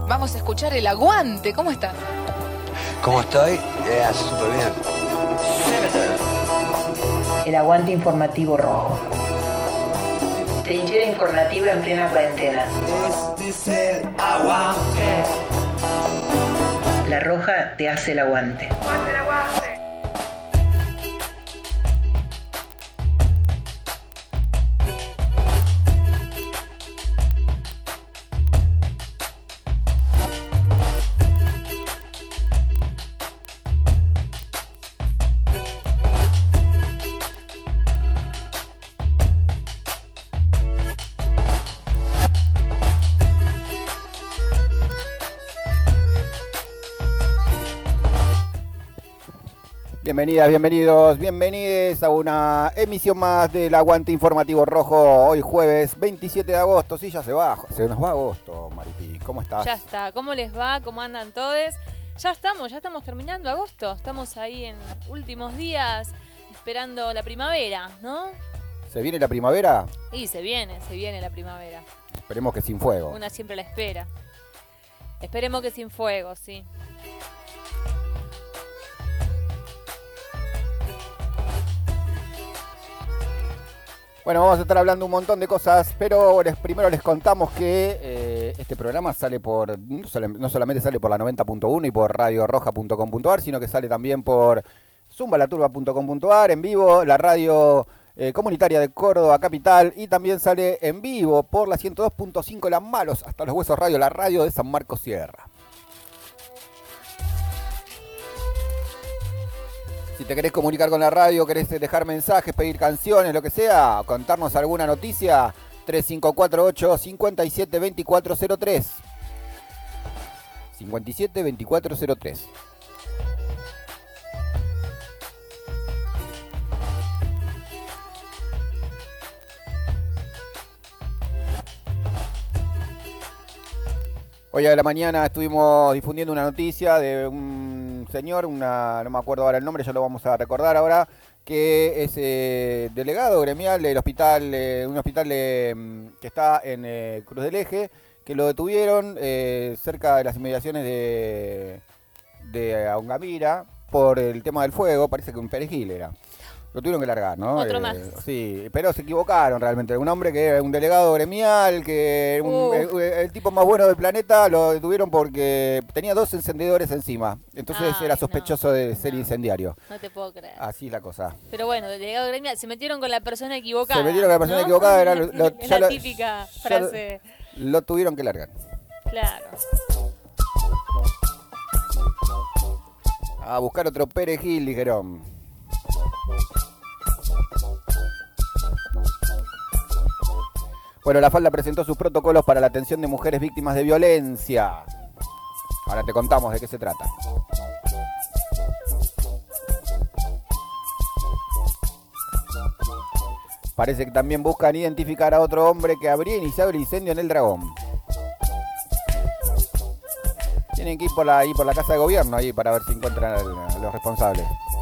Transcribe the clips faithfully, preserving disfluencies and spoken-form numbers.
Vamos a escuchar El Aguante. ¿Cómo estás? ¿Cómo estoy? Eh, súper bien. El Aguante Informativo Rojo. Trinchera informativa en plena cuarentena. Este es el aguante. La Roja te hace el aguante. ¡Aguante el aguante! Bienvenidas, bienvenidos, bienvenides a una emisión más del Aguante Informativo Rojo. Hoy jueves veintisiete de agosto, sí, ya se va, se nos va agosto, Maripi. ¿Cómo estás? Ya está, ¿cómo les va? ¿Cómo andan todos? Ya estamos, ya estamos terminando agosto. Estamos ahí en últimos días esperando la primavera, ¿no? ¿Se viene la primavera? Y se viene, se viene la primavera. Esperemos que sin fuego. Una siempre la espera. Esperemos que sin fuego, sí. Bueno, vamos a estar hablando un montón de cosas, pero les, primero les contamos que eh, este programa sale por, no, sol, no solamente sale por la noventa punto uno y por radio roja punto com punto a r, sino que sale también por zumbalaturba punto com punto a r, en vivo, la radio eh, comunitaria de Córdoba Capital, y también sale en vivo por la ciento dos punto cinco La Malos, hasta los huesos radio, la radio de San Marcos Sierra. Si te querés comunicar con la radio, querés dejar mensajes, pedir canciones, lo que sea, contarnos alguna noticia, tres cinco cuatro ocho, cinco siete, dos cuatro cero tres. cinco siete, dos cuatro cero tres. Hoy a la mañana estuvimos difundiendo una noticia de un señor, una, no me acuerdo ahora el nombre, ya lo vamos a recordar ahora, que es eh, delegado gremial del hospital, eh, un hospital eh, que está en eh, Cruz del Eje, que lo detuvieron eh, cerca de las inmediaciones de, de Aungamira por el tema del fuego, parece que un perejil era. Lo tuvieron que largar, ¿no? Otro eh, más. Sí, pero se equivocaron realmente. Un hombre que era un delegado gremial, que un, uh. el, el tipo más bueno del planeta, lo detuvieron porque tenía dos encendedores encima. Entonces Ay, era sospechoso no, de ser no, incendiario. No te puedo creer. Así la cosa. Pero bueno, delegado gremial, se metieron con la persona equivocada. Se metieron con la persona ¿no? equivocada, era lo, lo, es ya la lo, típica ya frase. Lo, lo tuvieron que largar. Claro. A buscar otro perejil, dijeron. Bueno, la Falda presentó sus protocolos para la atención de mujeres víctimas de violencia. Ahora te contamos de qué se trata. Parece que también buscan identificar a otro hombre que habría iniciado el incendio en el Dragón. Tienen que ir por la, ir por la casa de gobierno ahí para ver si encuentran a los responsables.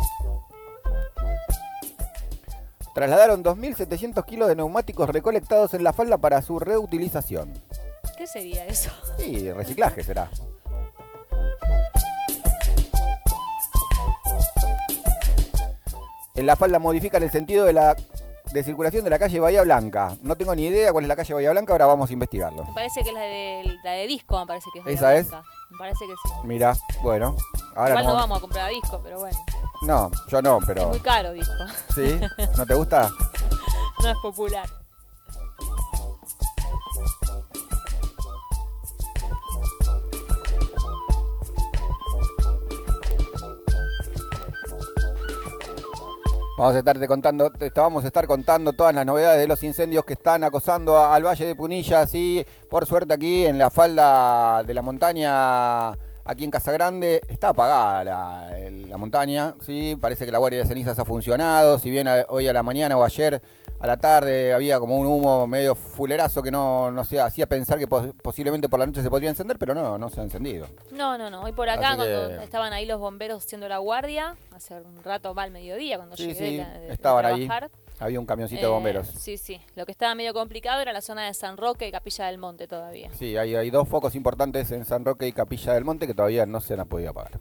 Trasladaron dos mil setecientos kilos de neumáticos recolectados en la Falda para su reutilización. ¿Qué sería eso? Sí, reciclaje será. En la Falda modifican el sentido de la de circulación de la calle Bahía Blanca. No tengo ni idea cuál es la calle Bahía Blanca, ahora vamos a investigarlo. Me parece que es la de, la de disco, me parece que es. ¿Esa es? Me parece que sí. Mira, bueno. Ahora Igual no no vamos a comprar disco, pero bueno. No, yo no, pero... Es muy caro disco. ¿Sí? ¿No te gusta? No es popular. Vamos a estarte contando, te vamos a estar contando todas las novedades de los incendios que están acosando al Valle de Punilla. Sí, por suerte aquí en la falda de la montaña, aquí en Casagrande, está apagada la, la montaña. Sí, parece que la guardia de cenizas ha funcionado. Si bien hoy a la mañana o ayer a la tarde había como un humo medio fulerazo que no, no se hacía pensar que pos, posiblemente por la noche se podría encender, pero no, no se ha encendido. No, no, no. Hoy por acá, Así cuando que... estaban ahí los bomberos haciendo la guardia, hace un rato va al mediodía, cuando sí, llegué sí, de, de, estaban de trabajar, ahí. Había un camioncito Eh, de bomberos. Sí, sí. Lo que estaba medio complicado era la zona de San Roque y Capilla del Monte todavía. Sí, hay, hay dos focos importantes en San Roque y Capilla del Monte que todavía no se han podido apagar.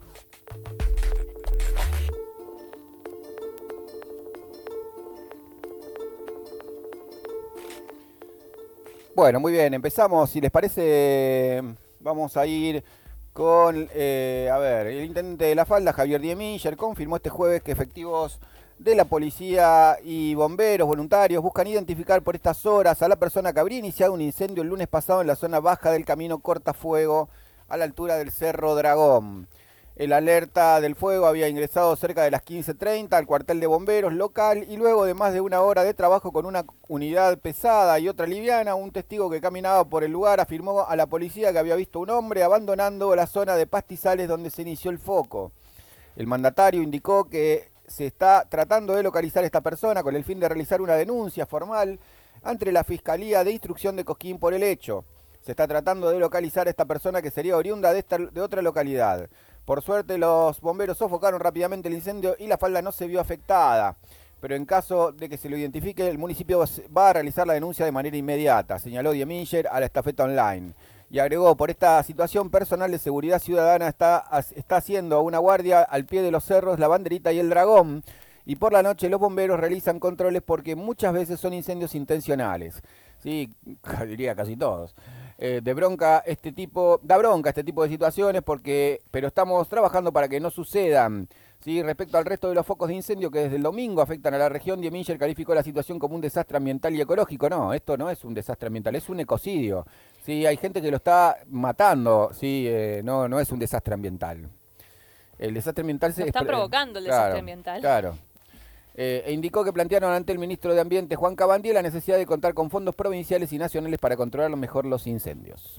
Bueno, muy bien, empezamos. Si les parece, vamos a ir con, eh, a ver, el intendente de La Falda, Javier Diemiller, confirmó este jueves que efectivos de la policía y bomberos voluntarios buscan identificar por estas horas a la persona que habría iniciado un incendio el lunes pasado en la zona baja del camino Cortafuego, a la altura del Cerro Dragón. El alerta del fuego había ingresado cerca de las quince treinta al cuartel de bomberos local y luego de más de una hora de trabajo con una unidad pesada y otra liviana, un testigo que caminaba por el lugar afirmó a la policía que había visto un hombre abandonando la zona de pastizales donde se inició el foco. El mandatario indicó que se está tratando de localizar a esta persona con el fin de realizar una denuncia formal ante la Fiscalía de Instrucción de Cosquín por el hecho. Se está tratando de localizar a esta persona que sería oriunda de, esta, de otra localidad. Por suerte los bomberos sofocaron rápidamente el incendio y La Falda no se vio afectada. Pero en caso de que se lo identifique, el municipio va a realizar la denuncia de manera inmediata, señaló Diemiller a la Estafeta Online. Y agregó, por esta situación, personal de seguridad ciudadana está, está haciendo una guardia al pie de los cerros, la Banderita y el Dragón. Y por la noche los bomberos realizan controles porque muchas veces son incendios intencionales. Sí, diría casi todos. Eh, de bronca este tipo, da bronca este tipo de situaciones porque, pero estamos trabajando para que no sucedan. Sí, respecto al resto de los focos de incendio que desde el domingo afectan a la región, Diemiller calificó la situación como un desastre ambiental y ecológico. No, esto no es un desastre ambiental, es un ecocidio. Sí, hay gente que lo está matando, sí, eh, no, no es un desastre ambiental. El desastre ambiental se... Lo están provocando el claro, desastre ambiental. Claro. Eh, e indicó que plantearon ante el ministro de Ambiente, Juan Cabandier, la necesidad de contar con fondos provinciales y nacionales para controlar mejor los incendios.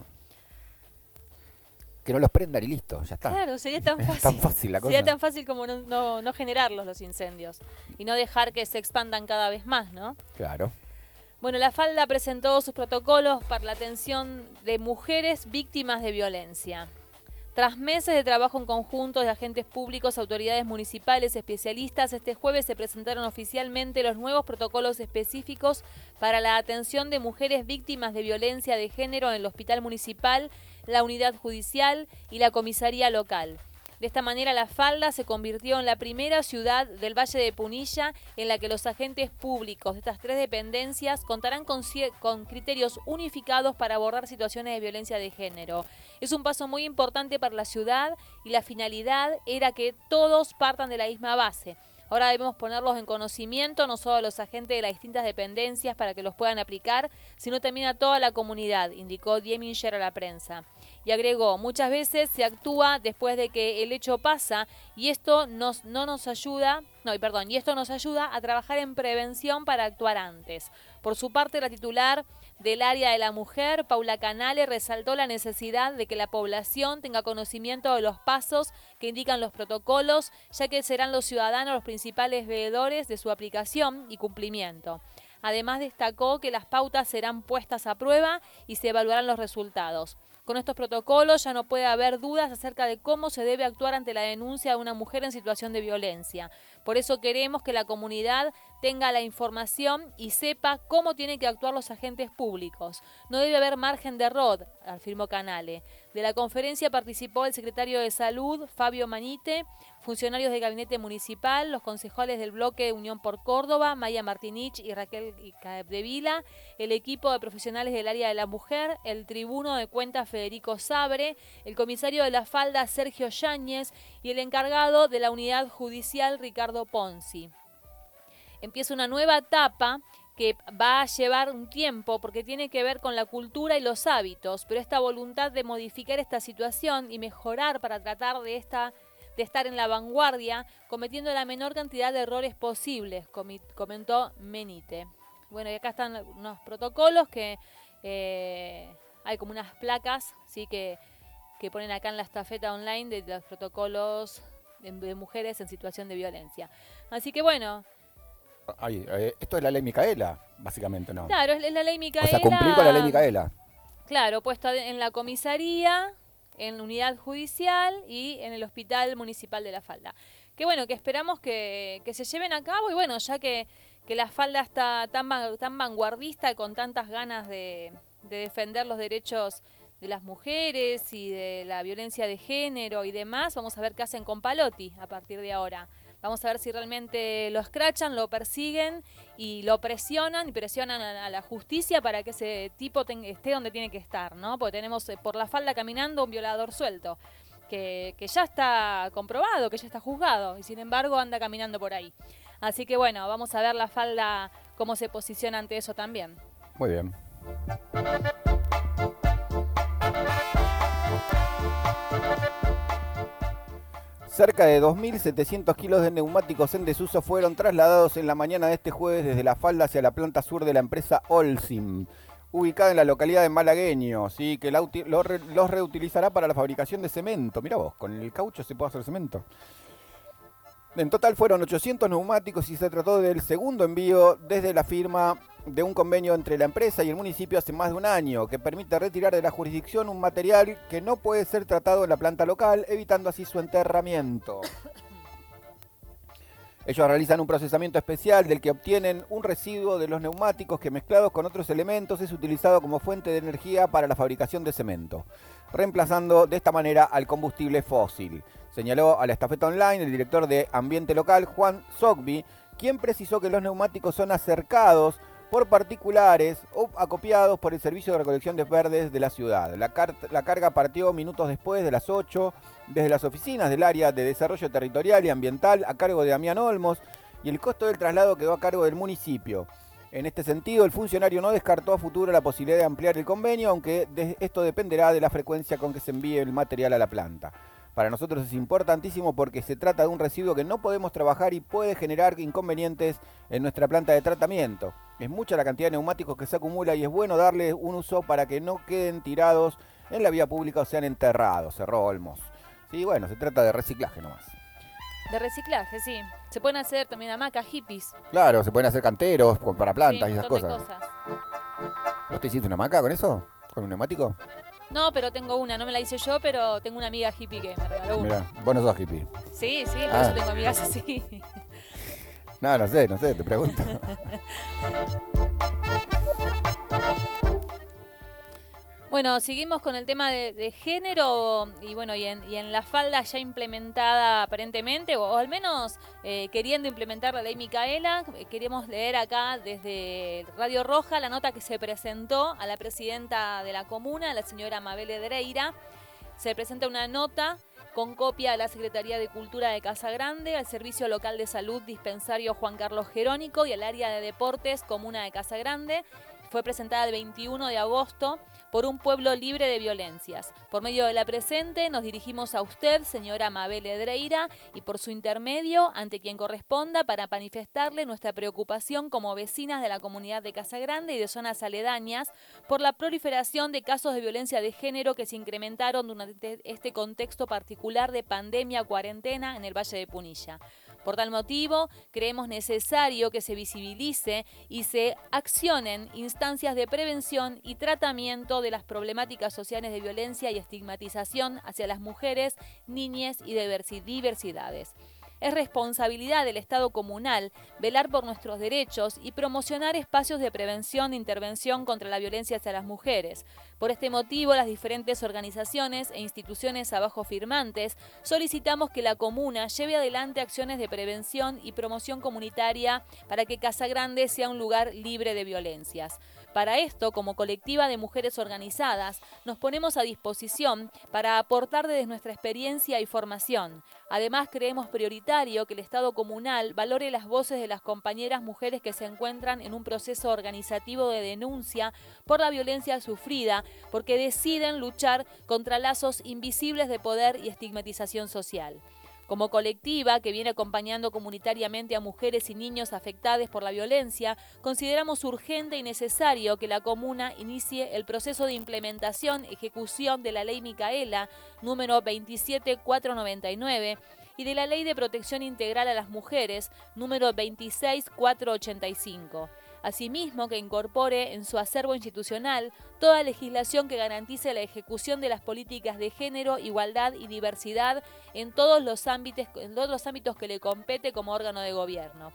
Que no los prendan y listo, ya está. Claro, sería tan fácil. tan fácil la cosa. Sería tan fácil como no, no, no generarlos los incendios y no dejar que se expandan cada vez más, ¿no? Claro. Bueno, La Falda presentó sus protocolos para la atención de mujeres víctimas de violencia. Tras meses de trabajo en conjunto de agentes públicos, autoridades municipales, especialistas, este jueves se presentaron oficialmente los nuevos protocolos específicos para la atención de mujeres víctimas de violencia de género en el Hospital Municipal, la Unidad Judicial y la Comisaría Local. De esta manera, La Falda se convirtió en la primera ciudad del Valle de Punilla en la que los agentes públicos de estas tres dependencias contarán con, con criterios unificados para abordar situaciones de violencia de género. Es un paso muy importante para la ciudad y la finalidad era que todos partan de la misma base. Ahora debemos ponerlos en conocimiento, no solo a los agentes de las distintas dependencias para que los puedan aplicar, sino también a toda la comunidad, indicó Diemiller a la prensa. Y agregó, muchas veces se actúa después de que el hecho pasa y esto nos, no nos ayuda, no, perdón, y esto nos ayuda a trabajar en prevención para actuar antes. Por su parte, la titular del área de la mujer, Paula Canale, resaltó la necesidad de que la población tenga conocimiento de los pasos que indican los protocolos, ya que serán los ciudadanos los principales veedores de su aplicación y cumplimiento. Además, destacó que las pautas serán puestas a prueba y se evaluarán los resultados. Con estos protocolos ya no puede haber dudas acerca de cómo se debe actuar ante la denuncia de una mujer en situación de violencia. Por eso queremos que la comunidad tenga la información y sepa cómo tienen que actuar los agentes públicos. No debe haber margen de error, afirmó Canale. De la conferencia participó el secretario de Salud, Fabio Manite, funcionarios del gabinete municipal, los concejales del bloque Unión por Córdoba, Maya Martinich y Raquel Capdevila, el equipo de profesionales del área de la mujer, el tribuno de cuentas Federico Sabre, el comisario de La Falda Sergio Yáñez y el encargado de la unidad judicial Ricardo Ponzi. Empieza una nueva etapa que va a llevar un tiempo porque tiene que ver con la cultura y los hábitos, pero esta voluntad de modificar esta situación y mejorar para tratar de, esta, de estar en la vanguardia, cometiendo la menor cantidad de errores posibles, comentó Menite. Bueno, y acá están unos protocolos que eh, hay como unas placas, ¿sí? que, que ponen acá en la estafeta online de los protocolos de, de mujeres en situación de violencia. Así que bueno... Ay, eh, esto es la ley Micaela, básicamente, ¿no? Claro, es la ley Micaela. O sea, cumplir con la ley Micaela. Claro, puesto en la comisaría, en la unidad judicial y en el Hospital Municipal de La Falda. Que bueno, que esperamos que, que se lleven a cabo y bueno, ya que, que la falda está tan, tan vanguardista y con tantas ganas de, de defender los derechos de las mujeres y de la violencia de género y demás. Vamos a ver qué hacen con Palotti a partir de ahora. Vamos a ver si realmente lo escrachan, lo persiguen y lo presionan y presionan a, a la justicia para que ese tipo ten, esté donde tiene que estar, ¿no? Porque tenemos eh, por la falda caminando un violador suelto, que, que ya está comprobado, que ya está juzgado y sin embargo anda caminando por ahí. Así que bueno, vamos a ver la falda cómo se posiciona ante eso también. Muy bien. Cerca de dos mil setecientos kilos de neumáticos en desuso fueron trasladados en la mañana de este jueves desde la falda hacia la planta sur de la empresa Olsim, ubicada en la localidad de Malagueño, ¿sí? Que la, los, re, los reutilizará para la fabricación de cemento. Mirá vos, con el caucho se puede hacer cemento. En total fueron ochocientos neumáticos y se trató del segundo envío desde la firma de un convenio entre la empresa y el municipio hace más de un año, que permite retirar de la jurisdicción un material que no puede ser tratado en la planta local, evitando así su enterramiento. Ellos realizan un procesamiento especial del que obtienen un residuo de los neumáticos que, mezclados con otros elementos, es utilizado como fuente de energía para la fabricación de cemento, reemplazando de esta manera al combustible fósil. Señaló a la Estafeta Online el director de Ambiente Local, Juan Sogby, quien precisó que los neumáticos son acercados por particulares o acopiados por el Servicio de Recolección de Verdes de la ciudad. La, car la carga partió minutos después de las ocho desde las oficinas del área de Desarrollo Territorial y Ambiental a cargo de Damián Olmos y el costo del traslado quedó a cargo del municipio. En este sentido, el funcionario no descartó a futuro la posibilidad de ampliar el convenio, aunque de esto dependerá de la frecuencia con que se envíe el material a la planta. Para nosotros es importantísimo porque se trata de un residuo que no podemos trabajar y puede generar inconvenientes en nuestra planta de tratamiento. Es mucha la cantidad de neumáticos que se acumula y es bueno darle un uso para que no queden tirados en la vía pública o sean enterrados, cerró Olmos. Sí, bueno, se trata de reciclaje nomás. De reciclaje, sí. Se pueden hacer también hamacas, hippies. Claro, se pueden hacer canteros para plantas Sí, y un esas montón de cosas. cosas. ¿Vos te hiciste una hamaca con eso? ¿Con un neumático? No, pero tengo una, no me la hice yo, pero tengo una amiga hippie que me regaló una. Mirá, vos no sos hippie. Sí, sí, por Ah. eso tengo amigas así. No, no sé, no sé, te pregunto. Bueno, seguimos con el tema de, de género y bueno, y en, y en la falda ya implementada aparentemente, o, o al menos eh, queriendo implementar la ley Micaela, eh, queremos leer acá desde Radio Roja la nota que se presentó a la presidenta de la comuna, la señora Mabel Edreira. Se presenta una nota con copia a la Secretaría de Cultura de Casa Grande, al Servicio Local de Salud Dispensario Juan Carlos Jerónico y al Área de Deportes Comuna de Casa Grande. Fue presentada el veintiuno de agosto por un pueblo libre de violencias. Por medio de la presente nos dirigimos a usted, señora Mabel Edreira, y por su intermedio, ante quien corresponda, para manifestarle nuestra preocupación como vecinas de la comunidad de Casa Grande y de zonas aledañas por la proliferación de casos de violencia de género que se incrementaron durante este contexto particular de pandemia cuarentena en el Valle de Punilla. Por tal motivo, creemos necesario que se visibilice y se accionen instancias de prevención y tratamiento de las problemáticas sociales de violencia y estigmatización hacia las mujeres, niñas y diversidades. Es responsabilidad del Estado comunal velar por nuestros derechos y promocionar espacios de prevención e intervención contra la violencia hacia las mujeres. Por este motivo, las diferentes organizaciones e instituciones abajo firmantes solicitamos que la comuna lleve adelante acciones de prevención y promoción comunitaria para que Casa Grande sea un lugar libre de violencias. Para esto, como colectiva de mujeres organizadas, nos ponemos a disposición para aportar desde nuestra experiencia y formación. Además, creemos prioritario que el Estado comunal valore las voces de las compañeras mujeres que se encuentran en un proceso organizativo de denuncia por la violencia sufrida, porque deciden luchar contra lazos invisibles de poder y estigmatización social. Como colectiva que viene acompañando comunitariamente a mujeres y niños afectados por la violencia, consideramos urgente y necesario que la comuna inicie el proceso de implementación y ejecución de la Ley Micaela número veintisiete mil cuatrocientos noventa y nueve y de la Ley de Protección Integral a las Mujeres número veintiséis mil cuatrocientos ochenta y cinco. Asimismo, que incorpore en su acervo institucional toda legislación que garantice la ejecución de las políticas de género, igualdad y diversidad en todos los ámbitos, en todos los ámbitos que le compete como órgano de gobierno.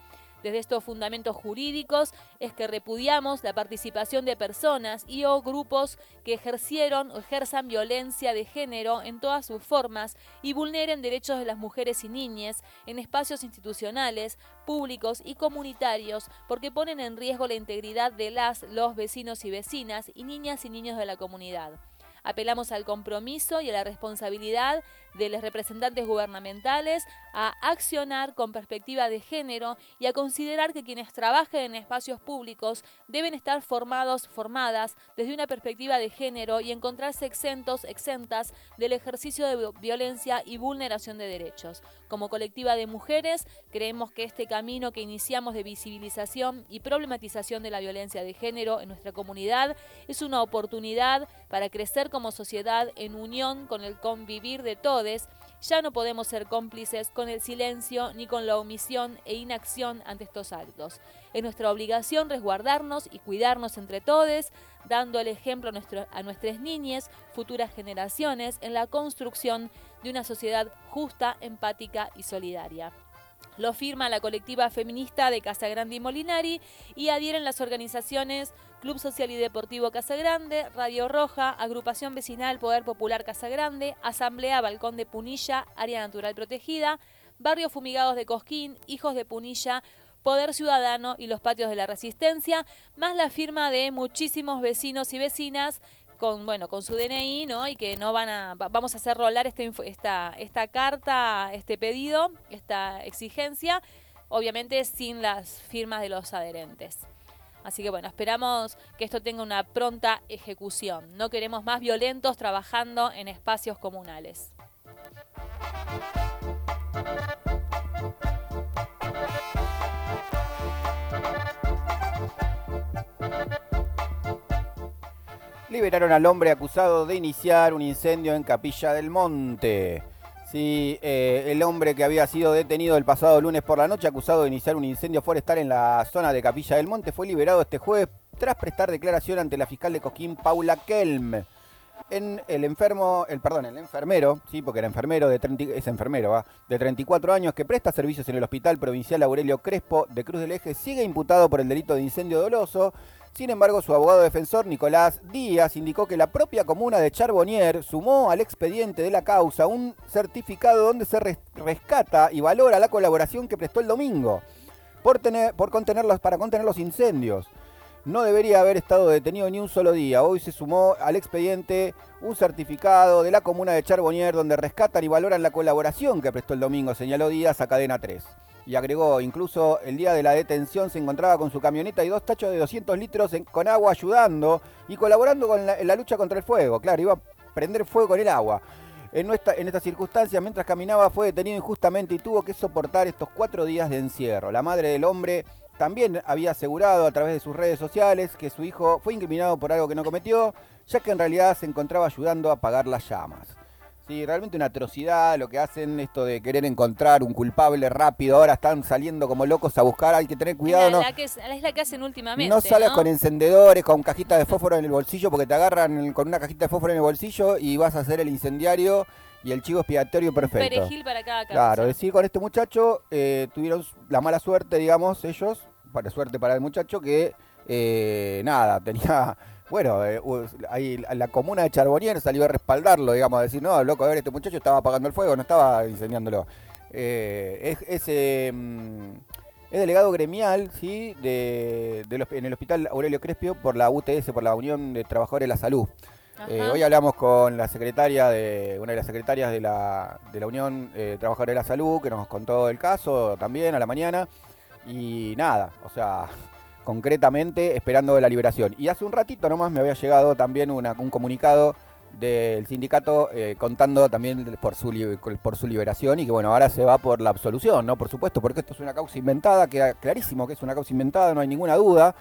Desde estos fundamentos jurídicos es que repudiamos la participación de personas y o grupos que ejercieron o ejerzan violencia de género en todas sus formas y vulneren derechos de las mujeres y niñas en espacios institucionales, públicos y comunitarios, porque ponen en riesgo la integridad de las, los vecinos y vecinas y niñas y niños de la comunidad. Apelamos al compromiso y a la responsabilidad de los representantes gubernamentales a accionar con perspectiva de género y a considerar que quienes trabajen en espacios públicos deben estar formados, formadas desde una perspectiva de género y encontrarse exentos, exentas del ejercicio de violencia y vulneración de derechos. Como colectiva de mujeres, creemos que este camino que iniciamos de visibilización y problematización de la violencia de género en nuestra comunidad es una oportunidad para crecer como sociedad en unión con el convivir de todos. Ya no podemos ser cómplices con el silencio ni con la omisión e inacción ante estos actos. Es nuestra obligación resguardarnos y cuidarnos entre todos, dando el ejemplo a, nuestro, a nuestras niñas, futuras generaciones, en la construcción de una sociedad justa, empática y solidaria. Lo firma la colectiva feminista de Casagrande y Molinari y adhieren las organizaciones Club Social y Deportivo Casagrande, Radio Roja, Agrupación Vecinal Poder Popular Casagrande, Asamblea Balcón de Punilla, Área Natural Protegida, Barrios Fumigados de Cosquín, Hijos de Punilla, Poder Ciudadano y los Patios de la Resistencia, más la firma de muchísimos vecinos y vecinas con, bueno, con su D N I, ¿no? Y que no van a, vamos a hacer rolar este, esta, esta carta, este pedido, esta exigencia, obviamente sin las firmas de los adherentes. Así que bueno, esperamos que esto tenga una pronta ejecución. No queremos más violentos trabajando en espacios comunales. Liberaron al hombre acusado de iniciar un incendio en Capilla del Monte. Sí, eh, el hombre que había sido detenido el pasado lunes por la noche, acusado de iniciar un incendio forestal en la zona de Capilla del Monte, fue liberado este jueves tras prestar declaración ante la fiscal de Cosquín, Paula Kelm. En el enfermo, el perdón, el enfermero, sí, porque era enfermero de treinta, es enfermero, ¿va? de treinta y cuatro años que presta servicios en el Hospital Provincial Aurelio Crespo de Cruz del Eje, sigue imputado por el delito de incendio doloso. Sin embargo, su abogado defensor, Nicolás Díaz, indicó que la propia comuna de Charbonnier sumó al expediente de la causa un certificado donde se rescata y valora la colaboración que prestó el domingo por, tener, por contenerlos, para contener los incendios. No debería haber estado detenido ni un solo día. Hoy se sumó al expediente un certificado de la comuna de Charbonnier donde rescatan y valoran la colaboración que prestó el domingo, señaló Díaz a Cadena tres. Y agregó, incluso el día de la detención se encontraba con su camioneta y dos tachos de doscientos litros en, con agua ayudando y colaborando con la, en la lucha contra el fuego. Claro, iba a prender fuego con el agua. En, nuestra, en estas circunstancias, mientras caminaba, fue detenido injustamente y tuvo que soportar estos cuatro días de encierro. La madre del hombre también había asegurado a través de sus redes sociales que su hijo fue incriminado por algo que no cometió, ya que en realidad se encontraba ayudando a apagar las llamas. Sí, realmente una atrocidad lo que hacen, esto de querer encontrar un culpable rápido. Ahora están saliendo como locos a buscar, hay que tener cuidado. Es la, ¿no? la que es, es la que hacen últimamente. No salgas ¿no? con encendedores, con cajitas de fósforo en el bolsillo, porque te agarran con una cajita de fósforo en el bolsillo y vas a ser el incendiario y el chivo expiatorio perfecto. Un perejil para cada cabeza. Claro, decir con este muchacho, eh, tuvieron la mala suerte, digamos, ellos, para suerte para el muchacho, que eh, nada, tenía... Bueno, eh, ahí la comuna de Charbonnier salió a respaldarlo, digamos, a decir, no, loco, a ver, este muchacho estaba apagando el fuego, no estaba incendiándolo. Eh, es, es, eh, es delegado gremial, ¿sí? De, de los, en el Hospital Aurelio Crespo por la U T S, por la Unión de Trabajadores de la Salud. Eh, hoy hablamos con la secretaria de, una de las secretarias de la, de la Unión de Trabajadores de la Salud, que nos contó el caso también a la mañana, y nada, o sea... concretamente esperando la liberación. Y hace un ratito nomás me había llegado también una, un comunicado del sindicato eh, contando también por su, por su liberación y que bueno, ahora se va por la absolución, ¿no? Por supuesto, porque esto es una causa inventada, queda clarísimo que es una causa inventada, no hay ninguna duda,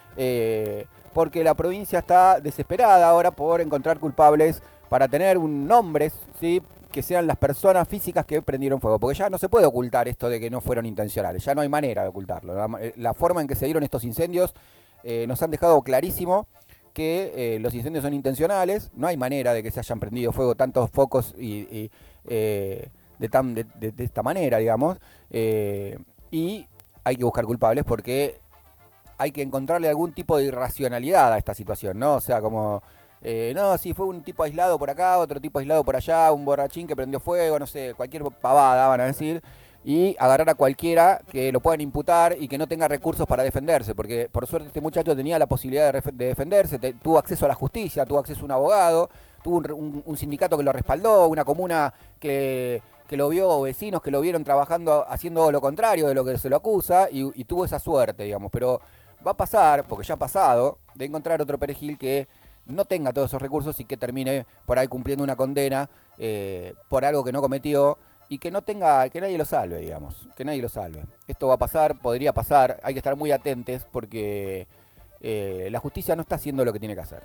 eh, porque la provincia está desesperada ahora por encontrar culpables para tener un nombres, ¿sí? Que sean las personas físicas que prendieron fuego, porque ya no se puede ocultar esto de que no fueron intencionales, ya no hay manera de ocultarlo. La, la forma en que se dieron estos incendios eh, nos han dejado clarísimo que eh, los incendios son intencionales, no hay manera de que se hayan prendido fuego tantos focos y, y eh, de, tan, de, de, de esta manera, digamos, eh, y hay que buscar culpables porque hay que encontrarle algún tipo de irracionalidad a esta situación, ¿no? O sea, como, eh, no, si fue un tipo aislado por acá, otro tipo aislado por allá, un borrachín que prendió fuego, no sé, cualquier pavada van a decir, y agarrar a cualquiera que lo puedan imputar y que no tenga recursos para defenderse, porque por suerte este muchacho tenía la posibilidad de, de defenderse, te, tuvo acceso a la justicia, tuvo acceso a un abogado, tuvo un, un, un sindicato que lo respaldó, una comuna que, que lo vio, vecinos que lo vieron trabajando, haciendo lo contrario de lo que se lo acusa, y, y tuvo esa suerte, digamos, pero va a pasar, porque ya ha pasado, de encontrar otro perejil que no tenga todos esos recursos y que termine por ahí cumpliendo una condena eh, por algo que no cometió, y que no tenga, que nadie lo salve, digamos, que nadie lo salve. Esto va a pasar, podría pasar, hay que estar muy atentos porque eh, la justicia no está haciendo lo que tiene que hacer.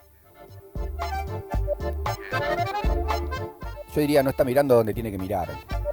Yo diría, no está mirando donde tiene que mirar.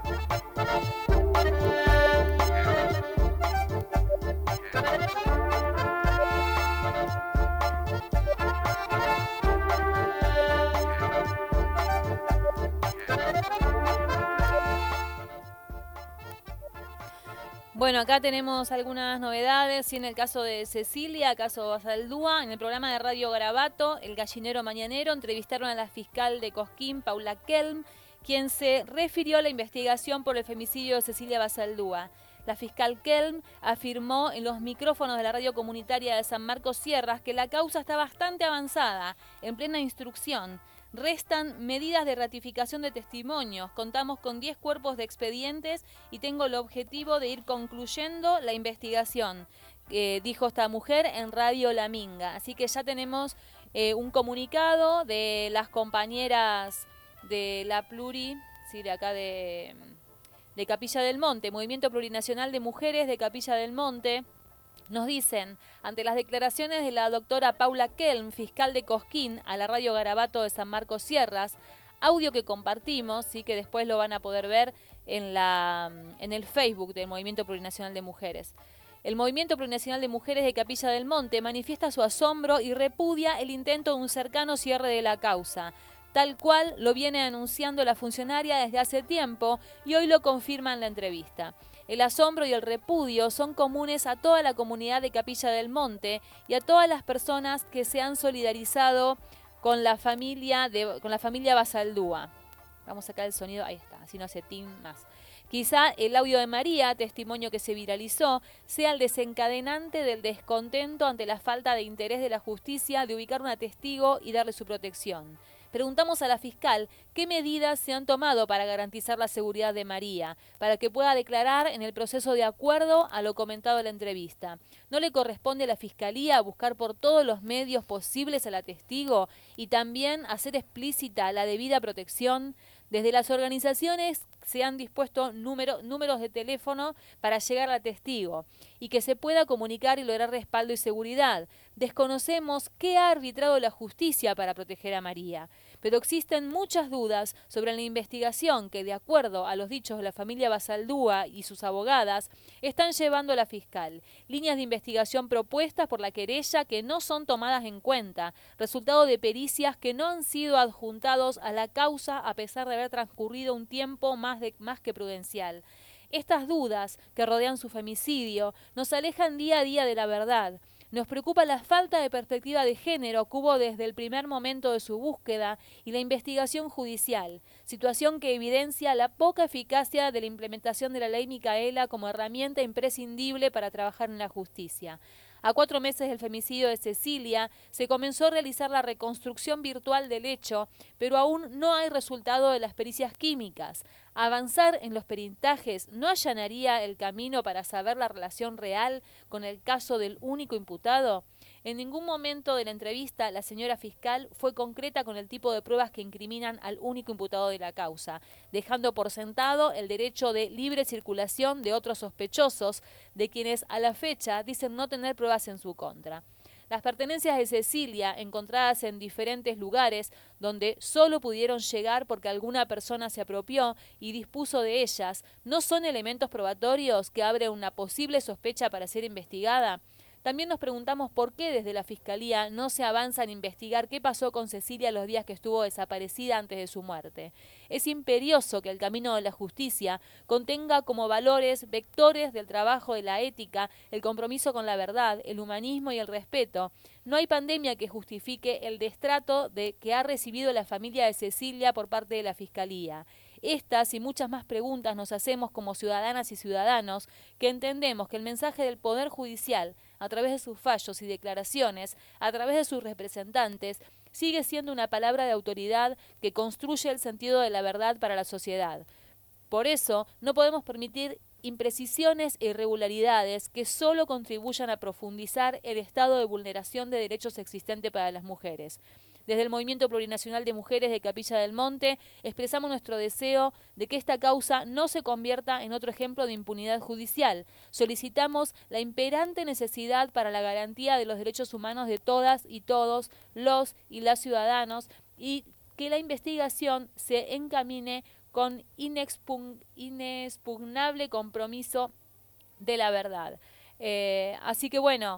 Bueno, acá tenemos algunas novedades, sí, en el caso de Cecilia, caso Basaldúa, en el programa de Radio Garabato, El Gallinero Mañanero, entrevistaron a la fiscal de Cosquín, Paula Kelm, quien se refirió a la investigación por el femicidio de Cecilia Basaldúa. La fiscal Kelm afirmó en los micrófonos de la radio comunitaria de San Marcos Sierras que la causa está bastante avanzada, en plena instrucción. Restan medidas de ratificación de testimonios. Contamos con diez cuerpos de expedientes y tengo el objetivo de ir concluyendo la investigación, eh, dijo esta mujer en Radio La Minga. Así que ya tenemos eh, un comunicado de las compañeras de la Pluri, sí, de acá de, de Capilla del Monte, Movimiento Plurinacional de Mujeres de Capilla del Monte. Nos dicen, ante las declaraciones de la doctora Paula Kelm, fiscal de Cosquín, a la Radio Garabato de San Marcos Sierras, audio que compartimos, sí, que después lo van a poder ver en, la, en el Facebook del Movimiento Plurinacional de Mujeres. El Movimiento Plurinacional de Mujeres de Capilla del Monte manifiesta su asombro y repudia el intento de un cercano cierre de la causa, tal cual lo viene anunciando la funcionaria desde hace tiempo y hoy lo confirma en la entrevista. El asombro y el repudio son comunes a toda la comunidad de Capilla del Monte y a todas las personas que se han solidarizado con la familia de, con la familia Basaldúa. Vamos a sacar el sonido, ahí está, así no hace tim más. Quizá el audio de María, testimonio que se viralizó, sea el desencadenante del descontento ante la falta de interés de la justicia de ubicar una testigo y darle su protección. Preguntamos a la fiscal qué medidas se han tomado para garantizar la seguridad de María, para que pueda declarar en el proceso de acuerdo a lo comentado en la entrevista. ¿No le corresponde a la Fiscalía buscar por todos los medios posibles a la testigo y también hacer explícita la debida protección? Desde las organizaciones se han dispuesto número, números de teléfono para llegar al testigo y que se pueda comunicar y lograr respaldo y seguridad. Desconocemos qué ha arbitrado la justicia para proteger a María, pero existen muchas dudas sobre la investigación que, de acuerdo a los dichos de la familia Basaldúa y sus abogadas, están llevando a la fiscal. Líneas de investigación propuestas por la querella que no son tomadas en cuenta, resultado de pericias que no han sido adjuntados a la causa a pesar de haber transcurrido un tiempo más, de, más que prudencial. Estas dudas que rodean su femicidio nos alejan día a día de la verdad. Nos preocupa la falta de perspectiva de género que hubo desde el primer momento de su búsqueda y la investigación judicial, situación que evidencia la poca eficacia de la implementación de la ley Micaela como herramienta imprescindible para trabajar en la justicia. A cuatro meses del femicidio de Cecilia, se comenzó a realizar la reconstrucción virtual del hecho, pero aún no hay resultado de las pericias químicas. Avanzar en los peritajes no allanaría el camino para saber la relación real con el caso del único imputado. En ningún momento de la entrevista la señora fiscal fue concreta con el tipo de pruebas que incriminan al único imputado de la causa, dejando por sentado el derecho de libre circulación de otros sospechosos, de quienes a la fecha dicen no tener pruebas en su contra. Las pertenencias de Cecilia, encontradas en diferentes lugares donde solo pudieron llegar porque alguna persona se apropió y dispuso de ellas, ¿no son elementos probatorios que abren una posible sospecha para ser investigada? También nos preguntamos por qué desde la Fiscalía no se avanza en investigar qué pasó con Cecilia los días que estuvo desaparecida antes de su muerte. Es imperioso que el camino de la justicia contenga como valores, vectores del trabajo de la ética, el compromiso con la verdad, el humanismo y el respeto. No hay pandemia que justifique el destrato de que ha recibido la familia de Cecilia por parte de la Fiscalía. Estas y muchas más preguntas nos hacemos como ciudadanas y ciudadanos que entendemos que el mensaje del Poder Judicial, a través de sus fallos y declaraciones, a través de sus representantes, sigue siendo una palabra de autoridad que construye el sentido de la verdad para la sociedad. Por eso, no podemos permitir imprecisiones e irregularidades que solo contribuyan a profundizar el estado de vulneración de derechos existente para las mujeres. Desde el Movimiento Plurinacional de Mujeres de Capilla del Monte expresamos nuestro deseo de que esta causa no se convierta en otro ejemplo de impunidad judicial. Solicitamos la imperante necesidad para la garantía de los derechos humanos de todas y todos los y las ciudadanos y que la investigación se encamine con inexpugn- inexpugnable compromiso de la verdad. Eh, así que bueno,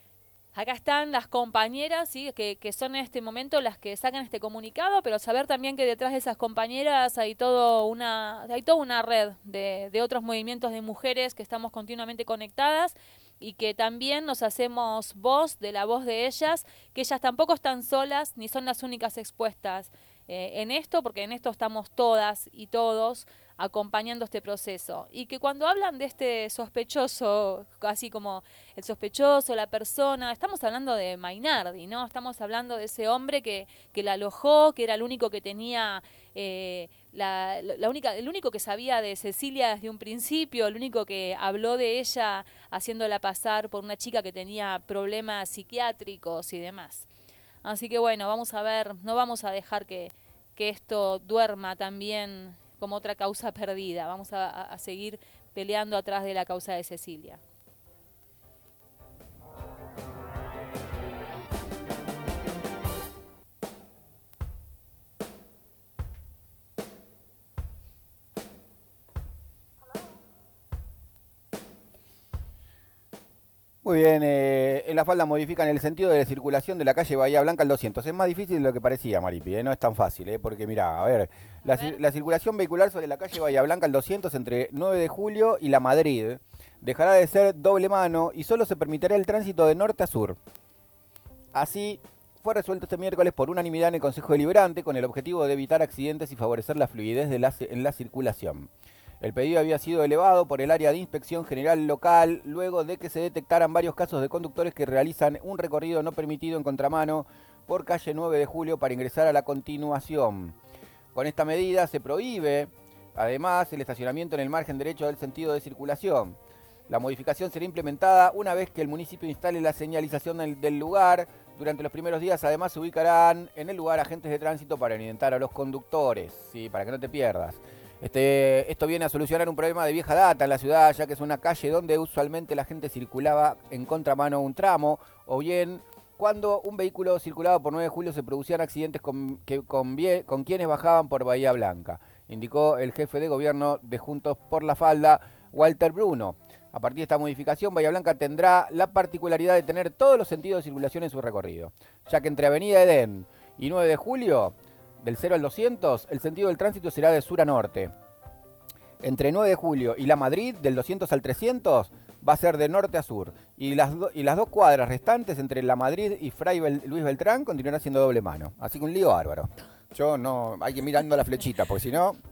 acá están las compañeras, ¿sí? que, que son en este momento las que sacan este comunicado, pero saber también que detrás de esas compañeras hay, todo una, hay toda una red de, de otros movimientos de mujeres que estamos continuamente conectadas y que también nos hacemos voz de la voz de ellas, que ellas tampoco están solas ni son las únicas expuestas eh, en esto, porque en esto estamos todas y todos acompañando este proceso. Y que cuando hablan de este sospechoso, así como el sospechoso, la persona, estamos hablando de Mainardi, ¿no? Estamos hablando de ese hombre que, que la alojó, que era el único que tenía, eh, la, la única, el único que sabía de Cecilia desde un principio, el único que habló de ella haciéndola pasar por una chica que tenía problemas psiquiátricos y demás. Así que bueno, vamos a ver, no vamos a dejar que, que esto duerma también como otra causa perdida. Vamos a, a seguir peleando atrás de la causa de Cecilia. Muy bien, eh, en la falda modifican el sentido de la circulación de la calle Bahía Blanca al doscientos. Es más difícil de lo que parecía, Maripi, ¿eh? No es tan fácil, ¿eh? Porque mirá, a ver, la, A ver. la circulación vehicular sobre la calle Bahía Blanca al doscientos entre nueve de julio y La Madrid dejará de ser doble mano y solo se permitirá el tránsito de norte a sur. Así fue resuelto este miércoles por unanimidad en el Consejo Deliberante con el objetivo de evitar accidentes y favorecer la fluidez de la, en la circulación. El pedido había sido elevado por el área de inspección general local luego de que se detectaran varios casos de conductores que realizan un recorrido no permitido en contramano por calle nueve de julio para ingresar a la continuación. Con esta medida se prohíbe, además, el estacionamiento en el margen derecho del sentido de circulación. La modificación será implementada una vez que el municipio instale la señalización del, del lugar. Durante los primeros días, además, se ubicarán en el lugar agentes de tránsito para orientar a los conductores, ¿sí? Para que no te pierdas. Este, esto viene a solucionar un problema de vieja data en la ciudad, ya que es una calle donde usualmente la gente circulaba en contramano un tramo, o bien cuando un vehículo circulaba por nueve de julio se producían accidentes con, que, con, vie, con quienes bajaban por Bahía Blanca, indicó el jefe de gobierno de Juntos por la Falda, Walter Bruno. A partir de esta modificación, Bahía Blanca tendrá la particularidad de tener todos los sentidos de circulación en su recorrido, ya que entre Avenida Edén y nueve de julio... del cero al doscientos, el sentido del tránsito será de sur a norte. Entre nueve de julio y La Madrid, del doscientos al trescientos, va a ser de norte a sur. Y las, do, y las dos cuadras restantes, entre La Madrid y Fray Bel, Luis Beltrán, continuará siendo doble mano. Así que un lío bárbaro. Yo no, hay que ir mirando la flechita, porque si no...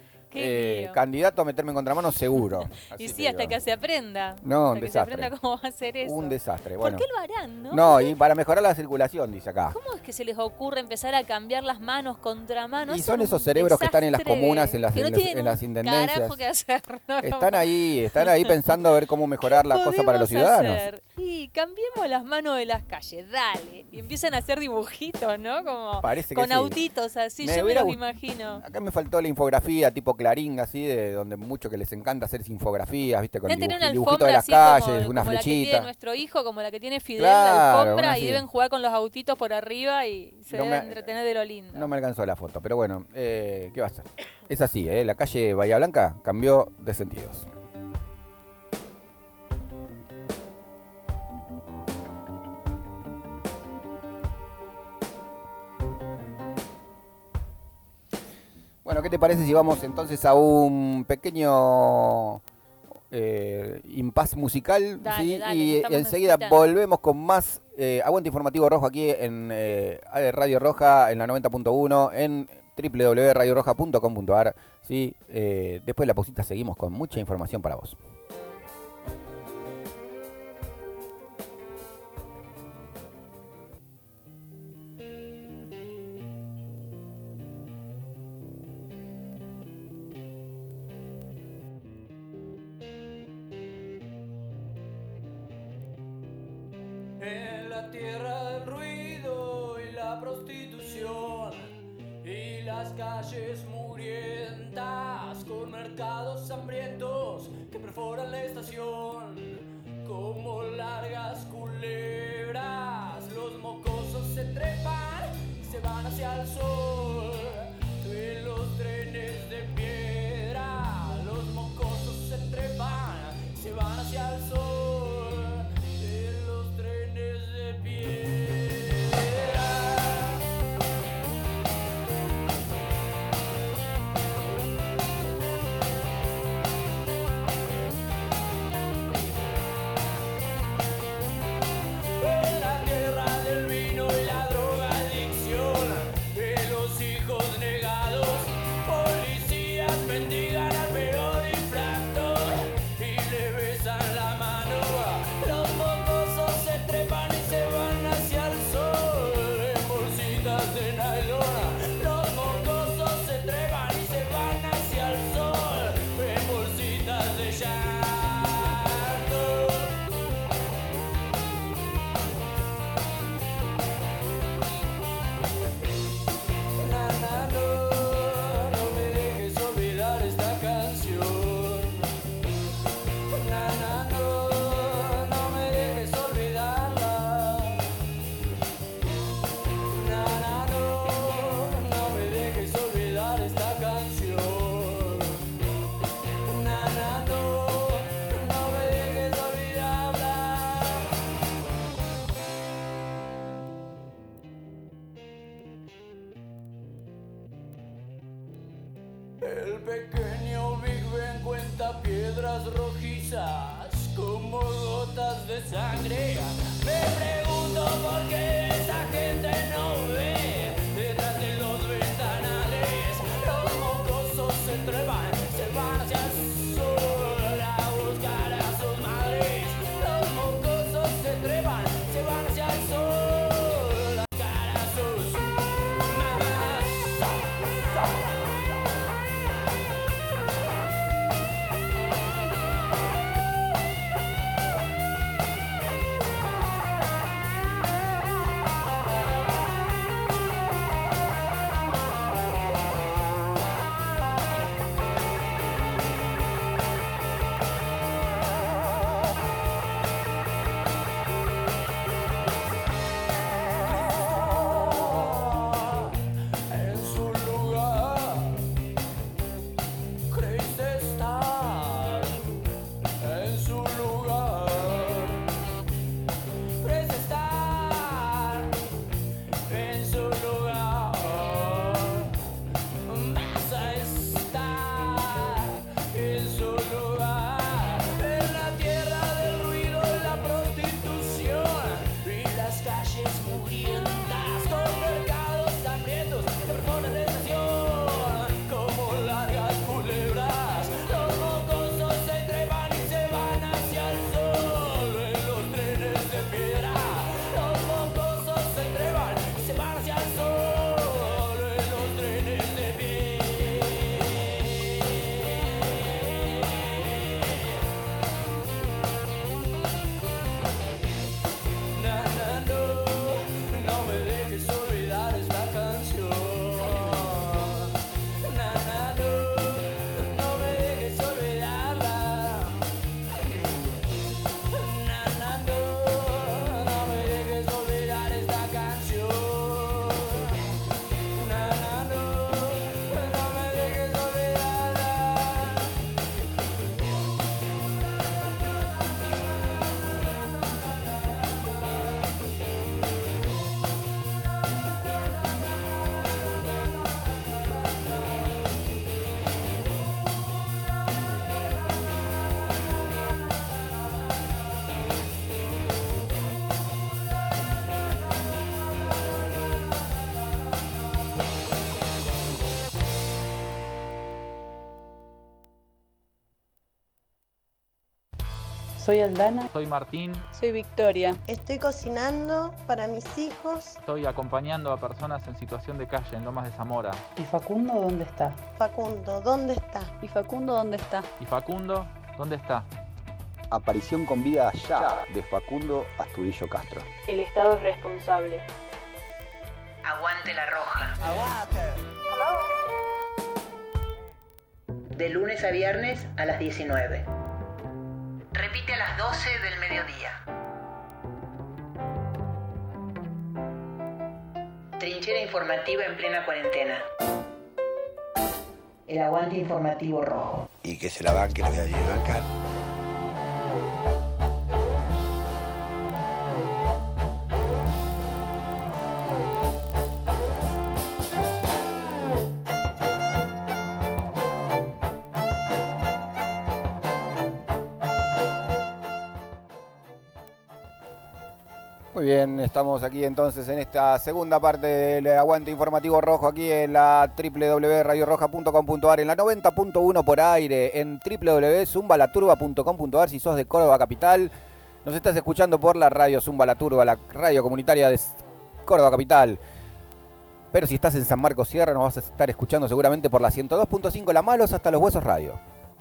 Eh, candidato a meterme en contramano seguro. Y sí, hasta que se aprenda. No, un hasta desastre. que se aprenda cómo va a hacer eso. Un desastre. Bueno. ¿Por qué lo harán, no? No, y para mejorar la circulación, dice acá. ¿Cómo es que se les ocurre empezar a cambiar las manos, contramanos? Y son esos cerebros que están en las comunas, en las, no en las, en las intendencias. Carajo que hacer, ¿no? Están ahí, están ahí pensando a ver cómo mejorar la cosa para los ciudadanos. Hacer? Y cambiemos las manos de las calles, dale. Y empiezan a hacer dibujitos, ¿no? Como Parece que con sí. autitos así, Me yo me hubiera los gust- imagino. Acá me faltó la infografía tipo Clarín, así, de donde mucho que les encanta hacer infografías, ¿viste? Con Deben tener una dibuj- dibujitos alfombra de las así calles, como, una como la que flechita. tiene nuestro hijo, como la que tiene Fidel, Claro, la alfombra, una y así. deben jugar con los autitos por arriba y se No deben me- entretener de lo lindo. No me alcanzó la foto, pero bueno, eh, ¿qué va a hacer? Es así, ¿eh? La calle Bahía Blanca cambió de sentidos. Bueno, ¿qué te parece si vamos entonces a un pequeño eh, impasse musical? Dale, ¿sí? dale, Y estamos enseguida necesitando. volvemos con más eh, Aguante Informativo Rojo aquí en eh, Radio Roja, en la noventa punto uno, en doble u doble u doble u punto radio roja punto com punto a r. ¿Sí? Eh, después de la pausita seguimos con mucha información para vos. En la tierra del ruido y la prostitución y las calles mugrientas con mercados hambrientos que perforan la estación como largas culebras. Los mocosos se trepan y se van hacia el sol en los trenes de piedra. Los mocosos se trepan y se van hacia el sol. El pequeño Big Ben cuenta piedras rojizas como gotas de sangre. Me pregunto por qué esa gente no ve detrás de los ventanales. Los mocosos se trepan, se van hacia el sol a buscar a sus madres. Los mocosos se trepan, se van hacia el sol a buscar a sus mamás. Soy Aldana. Soy Martín. Soy Victoria. Estoy cocinando para mis hijos. Estoy acompañando a personas en situación de calle en Lomas de Zamora. ¿Y Facundo dónde está? Facundo, ¿dónde está? ¿Y Facundo dónde está? ¿Y Facundo dónde está? Aparición con vida ya de Facundo Asturillo Castro. El Estado es responsable. Aguante la roja. ¡Aguante! De lunes a viernes a las diecinueve. Repite a las doce del mediodía. Trinchera informativa en plena cuarentena. El aguante informativo rojo. Y que se la banque, lo voy a llevar acá. Muy bien, estamos aquí entonces en esta segunda parte del aguante informativo rojo aquí en la doble u doble u doble u punto radio roja punto com punto a r, en la noventa punto uno por aire, en doble u doble u doble u punto zumba la turba punto com punto a r si sos de Córdoba Capital. Nos estás escuchando por la radio Zumba la Turba, la radio comunitaria de Córdoba Capital. Pero si estás en San Marcos Sierra nos vas a estar escuchando seguramente por la ciento dos punto cinco La Malos hasta los Huesos Radio.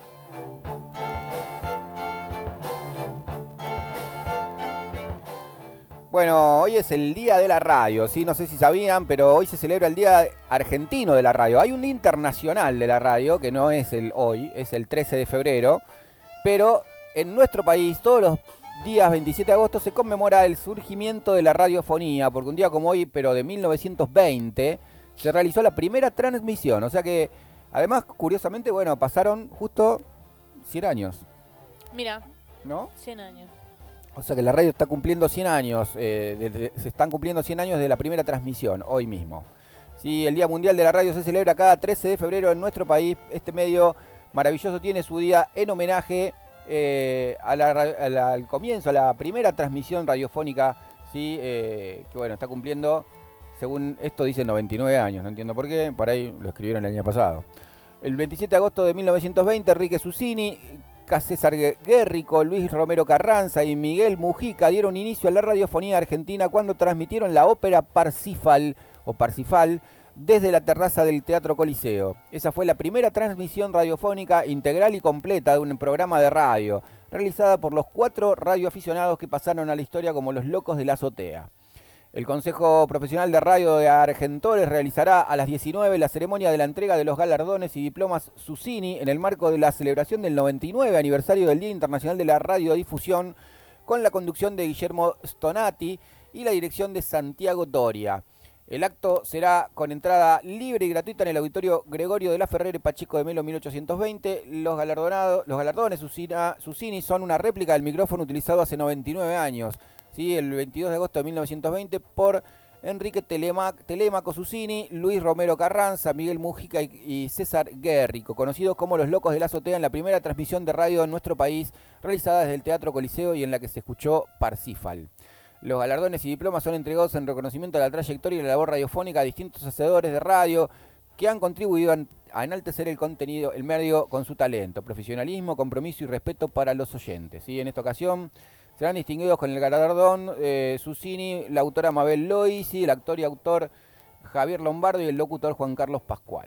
Bueno, hoy es el Día de la Radio, ¿sí? No sé si sabían, pero hoy se celebra el Día Argentino de la Radio. Hay un Día Internacional de la Radio, que no es el hoy, es el trece de febrero, pero en nuestro país todos los días veintisiete de agosto se conmemora el surgimiento de la radiofonía, porque un día como hoy, pero de mil novecientos veinte, se realizó la primera transmisión. O sea que, además, curiosamente, bueno, pasaron justo cien años. Mira, ¿no? cien años. O sea que la radio está cumpliendo cien años, eh, desde, se están cumpliendo cien años de la primera transmisión, hoy mismo. Sí, el Día Mundial de la Radio se celebra cada trece de febrero en nuestro país. Este medio maravilloso tiene su día en homenaje eh, a la, a la, al comienzo, a la primera transmisión radiofónica, sí, eh, que bueno, está cumpliendo, según esto dice noventa y nueve años, no entiendo por qué, por ahí lo escribieron el año pasado. El veintisiete de agosto de mil novecientos veinte, Enrique Susini, César Guerrico, Luis Romero Carranza y Miguel Mujica dieron inicio a la radiofonía argentina cuando transmitieron la ópera Parsifal o Parsifal desde la terraza del Teatro Coliseo. Esa fue la primera transmisión radiofónica integral y completa de un programa de radio, realizada por los cuatro radioaficionados que pasaron a la historia como los locos de la azotea. El Consejo Profesional de Radio de Argentores realizará a las diecinueve la ceremonia de la entrega de los galardones y diplomas Susini en el marco de la celebración del noventa y nueve aniversario del Día Internacional de la Radiodifusión, con la conducción de Guillermo Stonati y la dirección de Santiago Doria. El acto será con entrada libre y gratuita en el auditorio Gregorio de la Ferrere Pacheco de Melo mil ochocientos veinte. Los, galardonados, los galardones Susina, Susini son una réplica del micrófono utilizado hace noventa y nueve años. Sí, el veintidós de agosto de mil novecientos veinte por Enrique Telemac, Telemaco Susini, Luis Romero Carranza, Miguel Mujica y, y César Guerrico, conocidos como los locos de la azotea, en la primera transmisión de radio en nuestro país, realizada desde el Teatro Coliseo y en la que se escuchó Parsifal. Los galardones y diplomas son entregados en reconocimiento a la trayectoria y la labor radiofónica a distintos hacedores de radio que han contribuido a enaltecer el contenido, el medio con su talento, profesionalismo, compromiso y respeto para los oyentes. ¿Sí? En esta ocasión serán distinguidos con el galardón eh, Susini, la autora Mabel Loisi, el actor y autor Javier Lombardo y el locutor Juan Carlos Pascual.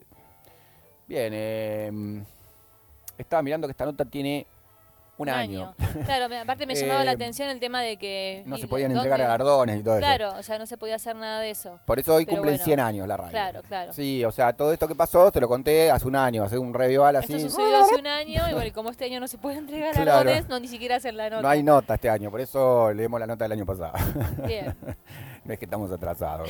Bien, eh, estaba mirando que esta nota tiene un, un año. año. Claro, aparte me llamaba eh, la atención el tema de que... No se podían entregar galardones y todo claro, eso. Claro, o sea, no se podía hacer nada de eso. Por eso hoy Pero cumplen bueno, cien años la radio. Claro, claro. Sí, o sea, todo esto que pasó, te lo conté hace un año, hace un revival así. Esto sucedió hace un año y bueno, como este año no se puede entregar Claro. galardones, no ni siquiera hacer la nota. No hay nota este año, por eso leemos la nota del año pasado. Bien. No es que estamos atrasados.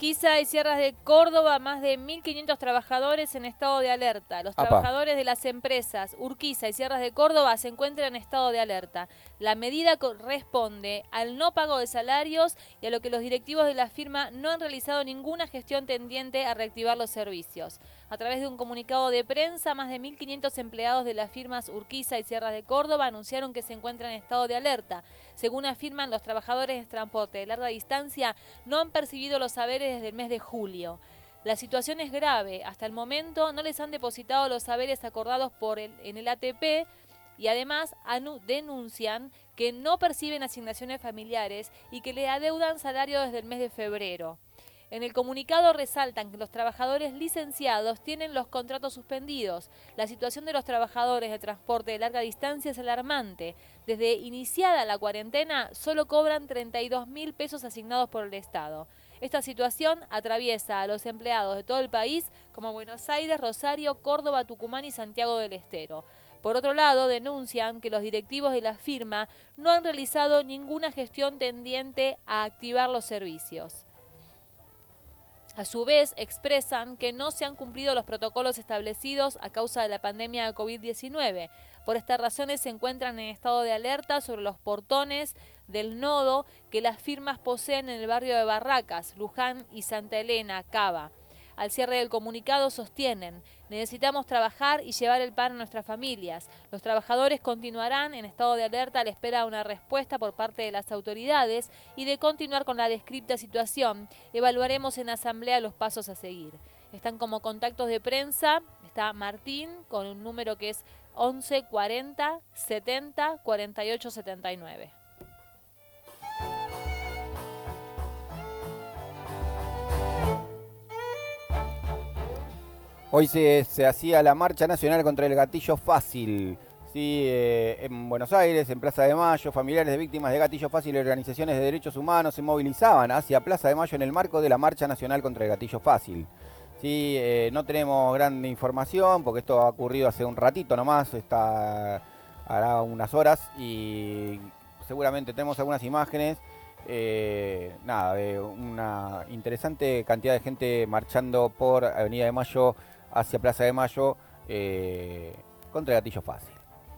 Urquiza y Sierras de Córdoba, más de mil quinientos trabajadores en estado de alerta. Los Apa. trabajadores de las empresas Urquiza y Sierras de Córdoba se encuentran en estado de alerta. La medida corresponde al no pago de salarios y a lo que los directivos de la firma no han realizado ninguna gestión tendiente a reactivar los servicios. A través de un comunicado de prensa, más de mil quinientos empleados de las firmas Urquiza y Sierras de Córdoba anunciaron que se encuentran en estado de alerta. Según afirman, los trabajadores de transporte de larga distancia no han percibido los saberes desde el mes de julio. La situación es grave. Hasta el momento no les han depositado los saberes acordados por el, en el A T P y además anu- denuncian que no perciben asignaciones familiares y que le adeudan salario desde el mes de febrero. En el comunicado resaltan que los trabajadores licenciados tienen los contratos suspendidos. La situación de los trabajadores de transporte de larga distancia es alarmante. Desde iniciada la cuarentena, solo cobran treinta y dos mil pesos asignados por el Estado. Esta situación atraviesa a los empleados de todo el país, como Buenos Aires, Rosario, Córdoba, Tucumán y Santiago del Estero. Por otro lado, denuncian que los directivos de la firma no han realizado ninguna gestión tendiente a activar los servicios. A su vez, expresan que no se han cumplido los protocolos establecidos a causa de la pandemia de COVID diecinueve. Por estas razones se encuentran en estado de alerta sobre los portones del nodo que las firmas poseen en el barrio de Barracas, Luján y Santa Elena, Cava. Al cierre del comunicado sostienen: necesitamos trabajar y llevar el pan a nuestras familias. Los trabajadores continuarán en estado de alerta a la espera de una respuesta por parte de las autoridades y de continuar con la descripta situación. Evaluaremos en asamblea los pasos a seguir. Están como contactos de prensa, está Martín con un número que es once cuarenta setenta cuarenta y ocho setenta y nueve. Hoy se, se hacía la marcha nacional contra el gatillo fácil. Sí, eh, en Buenos Aires, en Plaza de Mayo, familiares de víctimas de gatillo fácil y organizaciones de derechos humanos se movilizaban hacia Plaza de Mayo en el marco de la marcha nacional contra el gatillo fácil. Sí, eh, no tenemos gran información porque esto ha ocurrido hace un ratito nomás, está, hará unas horas y seguramente tenemos algunas imágenes. Eh, nada, de una interesante cantidad de gente marchando por Avenida de Mayo hacia Plaza de Mayo eh, contra el gatillo fácil.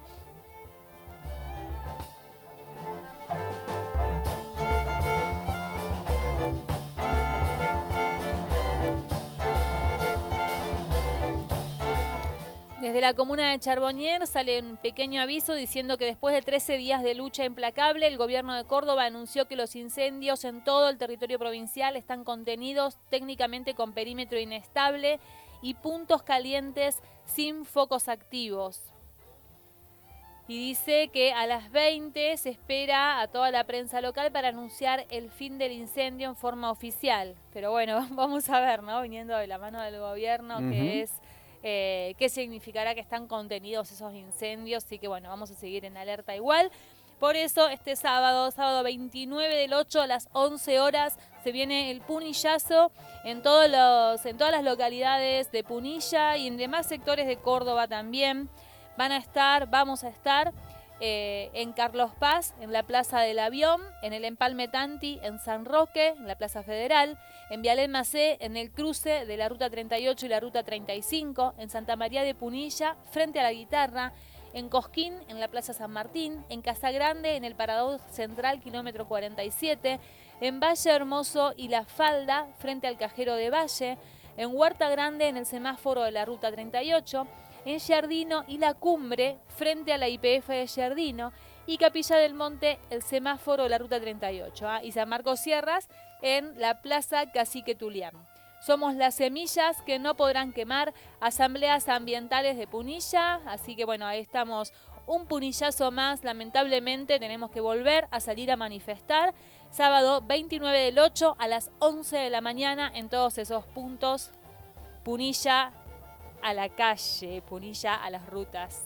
Desde la comuna de Charbonnier sale un pequeño aviso diciendo que después de trece días de lucha implacable, el gobierno de Córdoba anunció que los incendios en todo el territorio provincial están contenidos técnicamente con perímetro inestable y puntos calientes sin focos activos. Y dice que a las veinte se espera a toda la prensa local para anunciar el fin del incendio en forma oficial. Pero bueno, vamos a ver, ¿no? Viniendo de la mano del gobierno, uh-huh. que es... Eh, qué significará que están contenidos esos incendios, así que bueno, vamos a seguir en alerta igual. Por eso este sábado, sábado veintinueve del ocho a las once horas, se viene el punillazo en, todos los, en todas las localidades de Punilla y en demás sectores de Córdoba también. Van a estar, vamos a estar eh, en Carlos Paz, en la Plaza del Avión, en el Empalme Tanti, en San Roque, en la Plaza Federal, en Vialén Macé, en el cruce de la Ruta treinta y ocho y la Ruta treinta y cinco, en Santa María de Punilla, frente a la Guitarra, en Cosquín, en la Plaza San Martín, en Casa Grande, en el Parador Central, kilómetro cuarenta y siete, en Valle Hermoso y La Falda, frente al Cajero de Valle, en Huerta Grande, en el semáforo de la Ruta treinta y ocho, en Giardino y La Cumbre, frente a la I P F de Giardino, y Capilla del Monte, el semáforo de la Ruta treinta y ocho, ¿eh? y San Marcos Sierras, en la Plaza Cacique Tulián. Somos las semillas que no podrán quemar, asambleas ambientales de Punilla, así que bueno, ahí estamos, un punillazo más, lamentablemente tenemos que volver a salir a manifestar, sábado veintinueve del ocho a las once de la mañana en todos esos puntos, Punilla a la calle, Punilla a las rutas.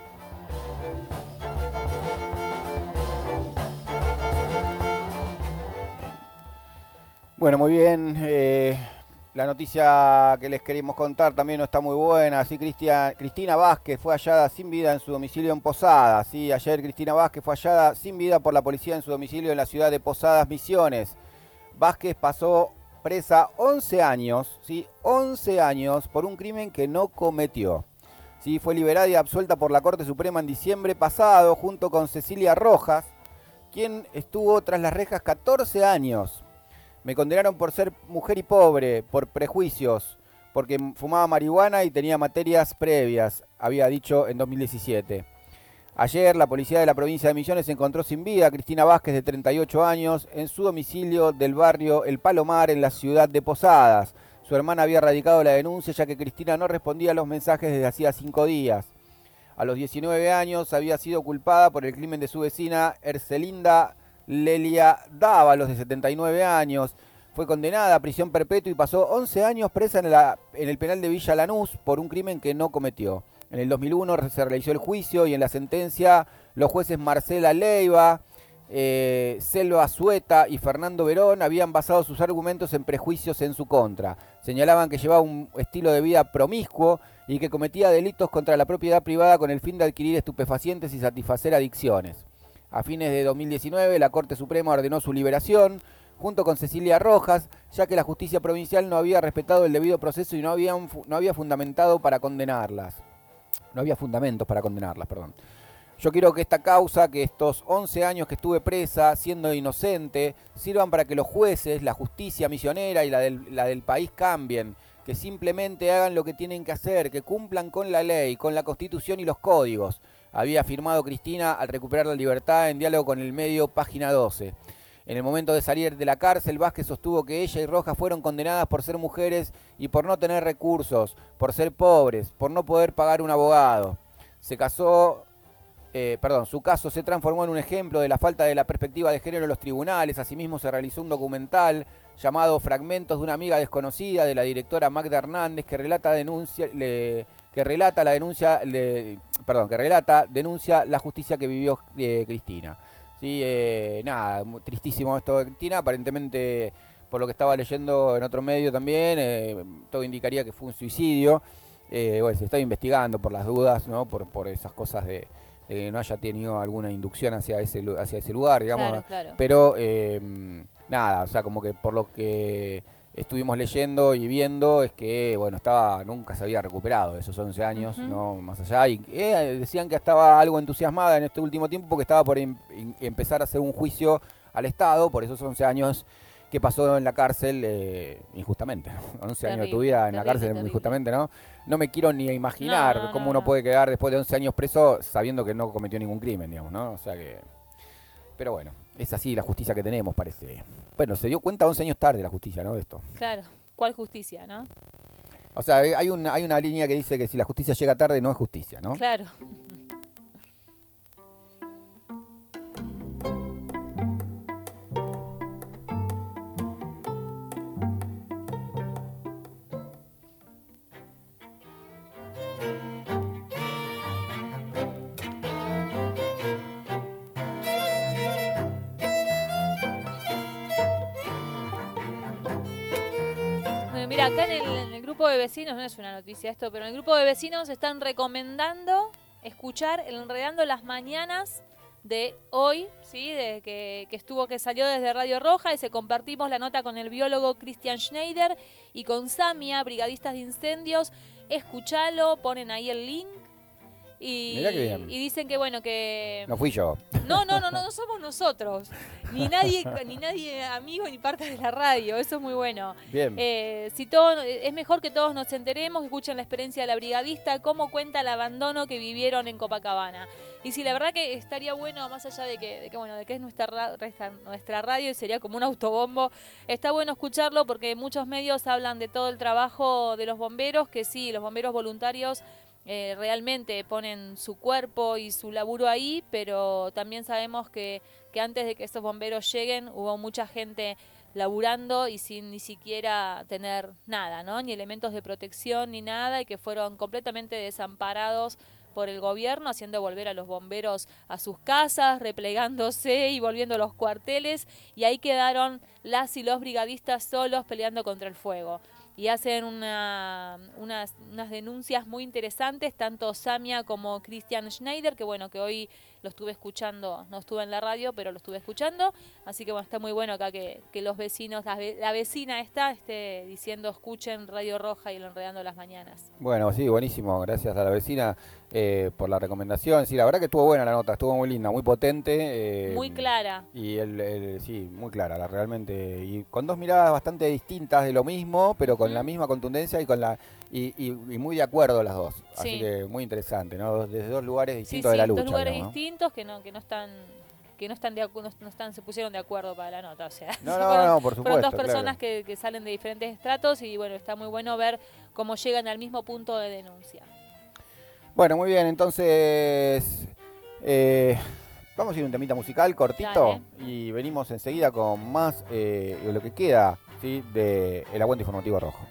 Bueno, muy bien. Eh, la noticia que les queremos contar también no está muy buena. Sí, Cristina, Cristina Vázquez fue hallada sin vida en su domicilio en Posadas. Sí, ayer Cristina Vázquez fue hallada sin vida por la policía en su domicilio en la ciudad de Posadas, Misiones. Vázquez pasó presa once años, ¿sí? once años por un crimen que no cometió. ¿Sí? Fue liberada y absuelta por la Corte Suprema en diciembre pasado junto con Cecilia Rojas, quien estuvo tras las rejas catorce años. Me condenaron por ser mujer y pobre, por prejuicios, porque fumaba marihuana y tenía materias previas, había dicho en dos mil diecisiete. Ayer la policía de la provincia de Misiones encontró sin vida a Cristina Vázquez, de treinta y ocho años, en su domicilio del barrio El Palomar, en la ciudad de Posadas. Su hermana había radicado la denuncia ya que Cristina no respondía a los mensajes desde hacía cinco días. A los diecinueve años había sido culpada por el crimen de su vecina Ercelinda Lelia Dávalos, de setenta y nueve años. Fue condenada a prisión perpetua y pasó once años presa en, la, en el penal de Villa Lanús por un crimen que no cometió. En el dos mil uno se realizó el juicio y en la sentencia los jueces Marcela Leiva, eh, Selva Sueta y Fernando Verón habían basado sus argumentos en prejuicios en su contra. Señalaban que llevaba un estilo de vida promiscuo y que cometía delitos contra la propiedad privada con el fin de adquirir estupefacientes y satisfacer adicciones. A fines de dos mil diecinueve la Corte Suprema ordenó su liberación junto con Cecilia Rojas, ya que la justicia provincial no había respetado el debido proceso y no, habían, no había fundamentado para condenarlas. No había fundamentos para condenarlas, perdón. Yo quiero que esta causa, que estos once años que estuve presa, siendo inocente, sirvan para que los jueces, la justicia misionera y la del, la del país cambien, que simplemente hagan lo que tienen que hacer, que cumplan con la ley, con la Constitución y los códigos. Había afirmado Cristina al recuperar la libertad en diálogo con el medio Página doce. En el momento de salir de la cárcel, Vázquez sostuvo que ella y Rojas fueron condenadas por ser mujeres y por no tener recursos, por ser pobres, por no poder pagar un abogado. Se casó, eh, perdón, su caso se transformó en un ejemplo de la falta de la perspectiva de género en los tribunales. Asimismo, se realizó un documental llamado Fragmentos de una amiga desconocida, de la directora Magda Hernández, que relata denuncia, le, que relata la denuncia, le, perdón, que relata denuncia la justicia que vivió eh, Cristina. Sí, eh, nada, tristísimo esto de Cristina, aparentemente por lo que estaba leyendo en otro medio también, eh, todo indicaría que fue un suicidio. Eh, bueno, se está investigando por las dudas, ¿no? Por, por esas cosas de, de que no haya tenido alguna inducción hacia ese, hacia ese lugar, digamos. Claro, claro. Pero eh, nada, o sea, como que por lo que estuvimos leyendo y viendo es que, bueno, estaba nunca se había recuperado de esos once años, uh-huh. ¿no? Más allá. Y eh, decían que estaba algo entusiasmada en este último tiempo porque estaba por em, em, empezar a hacer un juicio al Estado por esos once años que pasó en la cárcel eh, injustamente. once terrible, años de tu vida en terrible, la cárcel terrible. injustamente, ¿no? No me quiero ni imaginar no, no, cómo no, uno no. puede quedar después de once años preso sabiendo que no cometió ningún crimen, digamos, ¿no? O sea que... Pero bueno, es así la justicia que tenemos, parece. Bueno, se dio cuenta once años tarde la justicia, ¿no? De esto. Claro, ¿cuál justicia, no? O sea, hay una, hay una línea que dice que si la justicia llega tarde no es justicia, ¿no? Claro. Mira, acá en el, en el grupo de vecinos, no es una noticia esto, pero en el grupo de vecinos están recomendando escuchar el Enredando las Mañanas de hoy, ¿sí? De que, que estuvo, que salió desde Radio Roja, y se compartimos la nota con el biólogo Christian Schneider y con Samia, brigadistas de incendios. Escuchalo, ponen ahí el link. Y, Mirá qué bien. Y dicen que bueno, que... No fui yo. No, no, no, no, no somos nosotros. Ni nadie, ni nadie amigo ni parte de la radio. Eso es muy bueno. Bien. Eh, si todo, es mejor que todos nos enteremos, escuchen la experiencia de la brigadista, cómo cuenta el abandono que vivieron en Copacabana. Y si la verdad que estaría bueno, más allá de que, de que bueno, de que es nuestra, ra- nuestra radio y sería como un autobombo, está bueno escucharlo porque muchos medios hablan de todo el trabajo de los bomberos, que sí, los bomberos voluntarios Eh, realmente ponen su cuerpo y su laburo ahí, pero también sabemos que, que antes de que estos bomberos lleguen hubo mucha gente laburando y sin ni siquiera tener nada, ¿no? Ni elementos de protección ni nada, y que fueron completamente desamparados por el gobierno, haciendo volver a los bomberos a sus casas, replegándose y volviendo a los cuarteles, y ahí quedaron las y los brigadistas solos peleando contra el fuego. Y hacen una, unas, unas denuncias muy interesantes, tanto Samia como Christian Schneider, que bueno, que hoy lo estuve escuchando, no estuve en la radio, pero lo estuve escuchando, así que bueno, está muy bueno acá que, que los vecinos, la, la vecina está esté diciendo escuchen Radio Roja y lo Enredando las Mañanas. Bueno, sí, buenísimo, gracias a la vecina eh, por la recomendación. Sí, la verdad que estuvo buena la nota, estuvo muy linda, muy potente. Eh, muy clara. Y el, el, sí, muy clara, la, realmente, y con dos miradas bastante distintas de lo mismo, pero con mm. la misma contundencia y con la y, y, y muy de acuerdo las dos. Así sí. que muy interesante, ¿no? Desde dos lugares distintos sí, de la sí, lucha. Dos lugares digamos, ¿no? distintos que no, que no están, que no están de no, no están, se pusieron de acuerdo para la nota. O sea, no, no, fueron, no, por supuesto. fueron dos personas claro. que, que salen de diferentes estratos y bueno, está muy bueno ver cómo llegan al mismo punto de denuncia. Bueno, muy bien, entonces eh, vamos a ir a un temita musical cortito. Dale. Y venimos enseguida con más eh, de lo que queda, ¿sí? De El Aguante Informativo Rojo.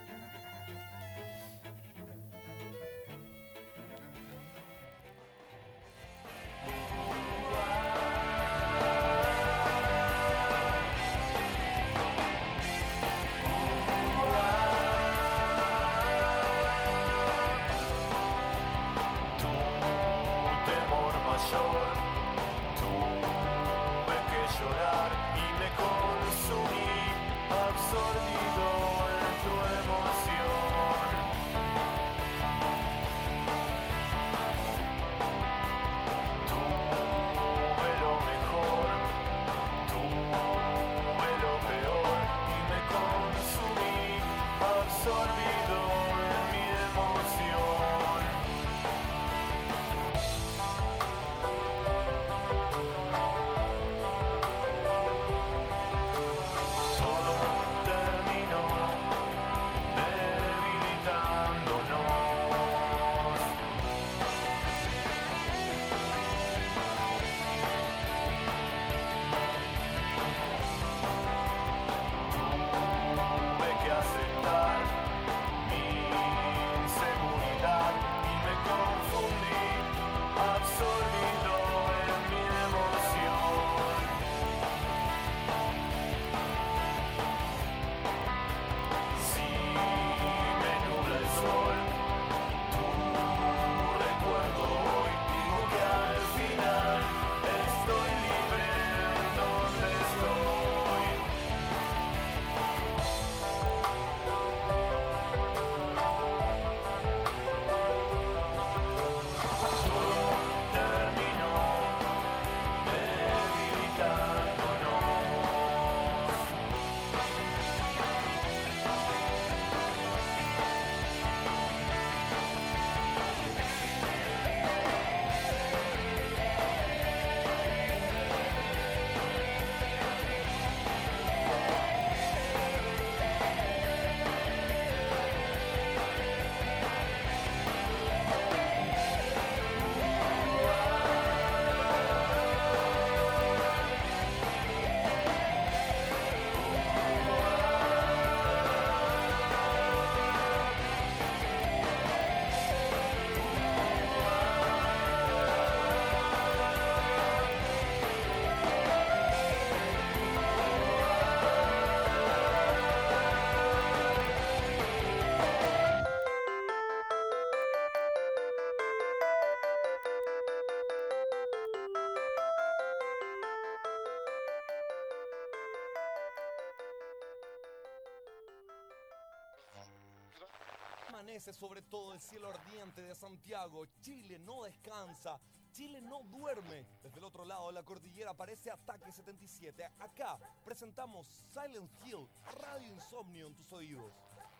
Amanece sobre todo el cielo ardiente de Santiago. Chile no descansa, Chile no duerme. Desde el otro lado de la cordillera aparece Ataque setenta y siete. Acá presentamos Silent Hill, Radio Insomnio en tus oídos.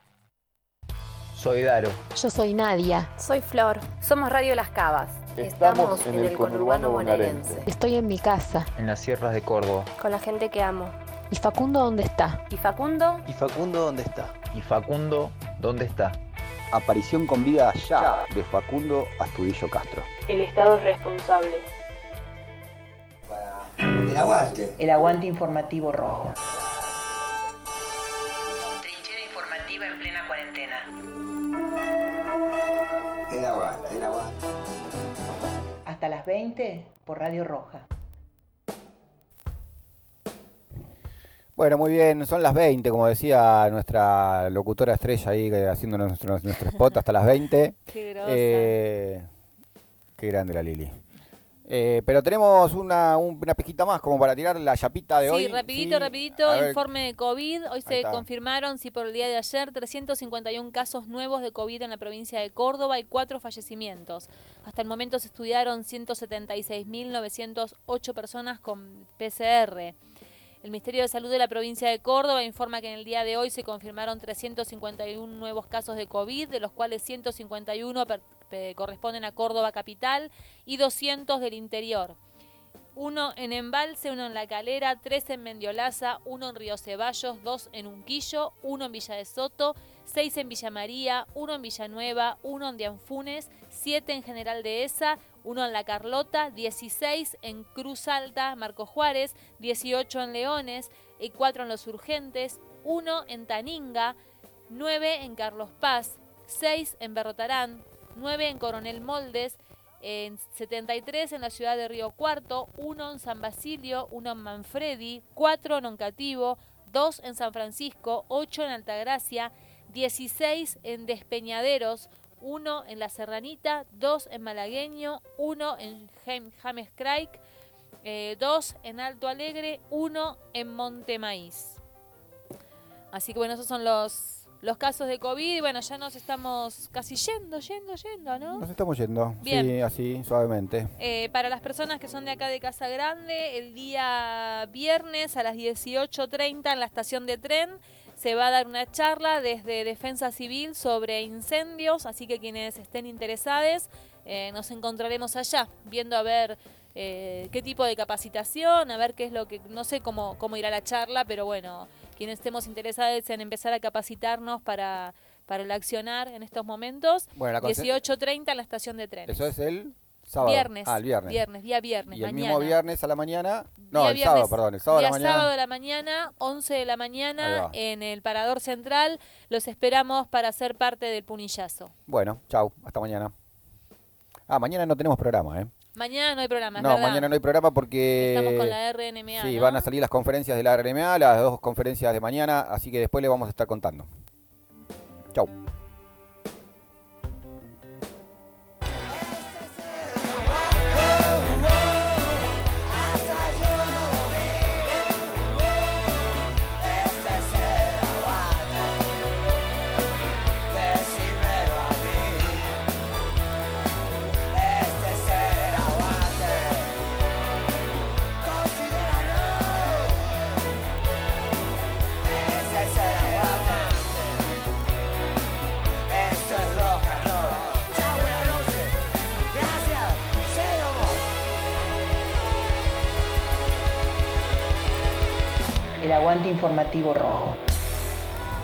Soy Daro. Yo soy Nadia. Soy Flor. Somos Radio Las Cavas. Estamos, Estamos en, en el conurbano bonaerense. Estoy en mi casa. En las sierras de Córdoba. Con la gente que amo. ¿Y Facundo dónde está? ¿Y Facundo? ¿Y Facundo dónde está? ¿Y Facundo dónde está? Aparición con vida ya de Facundo Astudillo Castro. El Estado es responsable. El aguante. El aguante informativo rojo. Trinchera informativa en plena cuarentena. El aguante, el aguante. Hasta las veinte por Radio Roja. Bueno, muy bien, son las veinte, como decía nuestra locutora estrella ahí haciendo nuestro, nuestro spot hasta las veinte. Qué grosa. Eh, qué grande la Lili. Eh, pero tenemos una, un- una pizquita más como para tirar la chapita de Sí, hoy. rapidito, Sí. rapidito, A ver, informe de COVID. Hoy Ahí se está. confirmaron, sí, por el día de ayer, trescientos cincuenta y uno casos nuevos de COVID en la provincia de Córdoba y cuatro fallecimientos. Hasta el momento se estudiaron ciento setenta y seis mil novecientas ocho personas con P C R. El Ministerio de Salud de la provincia de Córdoba informa que en el día de hoy se confirmaron trescientos cincuenta y uno nuevos casos de COVID, de los cuales ciento cincuenta y uno per- pe- corresponden a Córdoba capital y doscientos del interior. Uno en Embalse, uno en La Calera, tres en Mendiolaza, uno en Río Ceballos, dos en Unquillo, uno en Villa de Soto, seis en Villa María, uno en Villanueva, uno en Dianfunes, siete en General Dehesa, uno en La Carlota, dieciséis en Cruz Alta, Marco Juárez, dieciocho en Leones y cuatro en Los Urgentes, uno en Taninga, nueve en Carlos Paz, seis en Berrotarán, nueve en Coronel Moldes, en setenta y tres en la ciudad de Río Cuarto, uno en San Basilio, uno en Manfredi, cuatro en Oncativo, dos en San Francisco, ocho en Altagracia, dieciséis en Despeñaderos, uno en La Serranita, dos en Malagueño, uno en James, James Craig, eh, dos en Alto Alegre, uno en Monte Maíz. Así que bueno, esos son los... Los casos de COVID, y bueno, ya nos estamos casi yendo, yendo, yendo, ¿no? Nos estamos yendo, Bien. sí, así, suavemente. Eh, para las personas que son de acá de Casa Grande, el día viernes a las dieciocho treinta en la estación de tren se va a dar una charla desde Defensa Civil sobre incendios, así que quienes estén interesados eh, nos encontraremos allá, viendo a ver eh, qué tipo de capacitación, a ver qué es lo que, no sé cómo, cómo irá la charla, pero bueno, quienes estemos interesados en empezar a capacitarnos para, para el accionar en estos momentos, Bueno, la conce- dieciocho treinta en la estación de trenes. Eso es el sábado. Viernes. Ah, el viernes. Viernes, día viernes, Y el mañana. mismo viernes a la mañana. No, Día el viernes- sábado, perdón. El sábado a día la mañana. sábado de la mañana, once de la Ahí mañana, va. en el Parador Central. Los esperamos para ser parte del punillazo. Bueno, chau, hasta mañana. Ah, mañana no tenemos programa, ¿eh? Mañana no hay programa, es No, verdad. mañana no hay programa porque... Estamos con la R N M A, Sí, ¿no? van a salir las conferencias de la R N M A, las dos conferencias de mañana, así que después le vamos a estar contando. Chau. El aguante informativo rojo.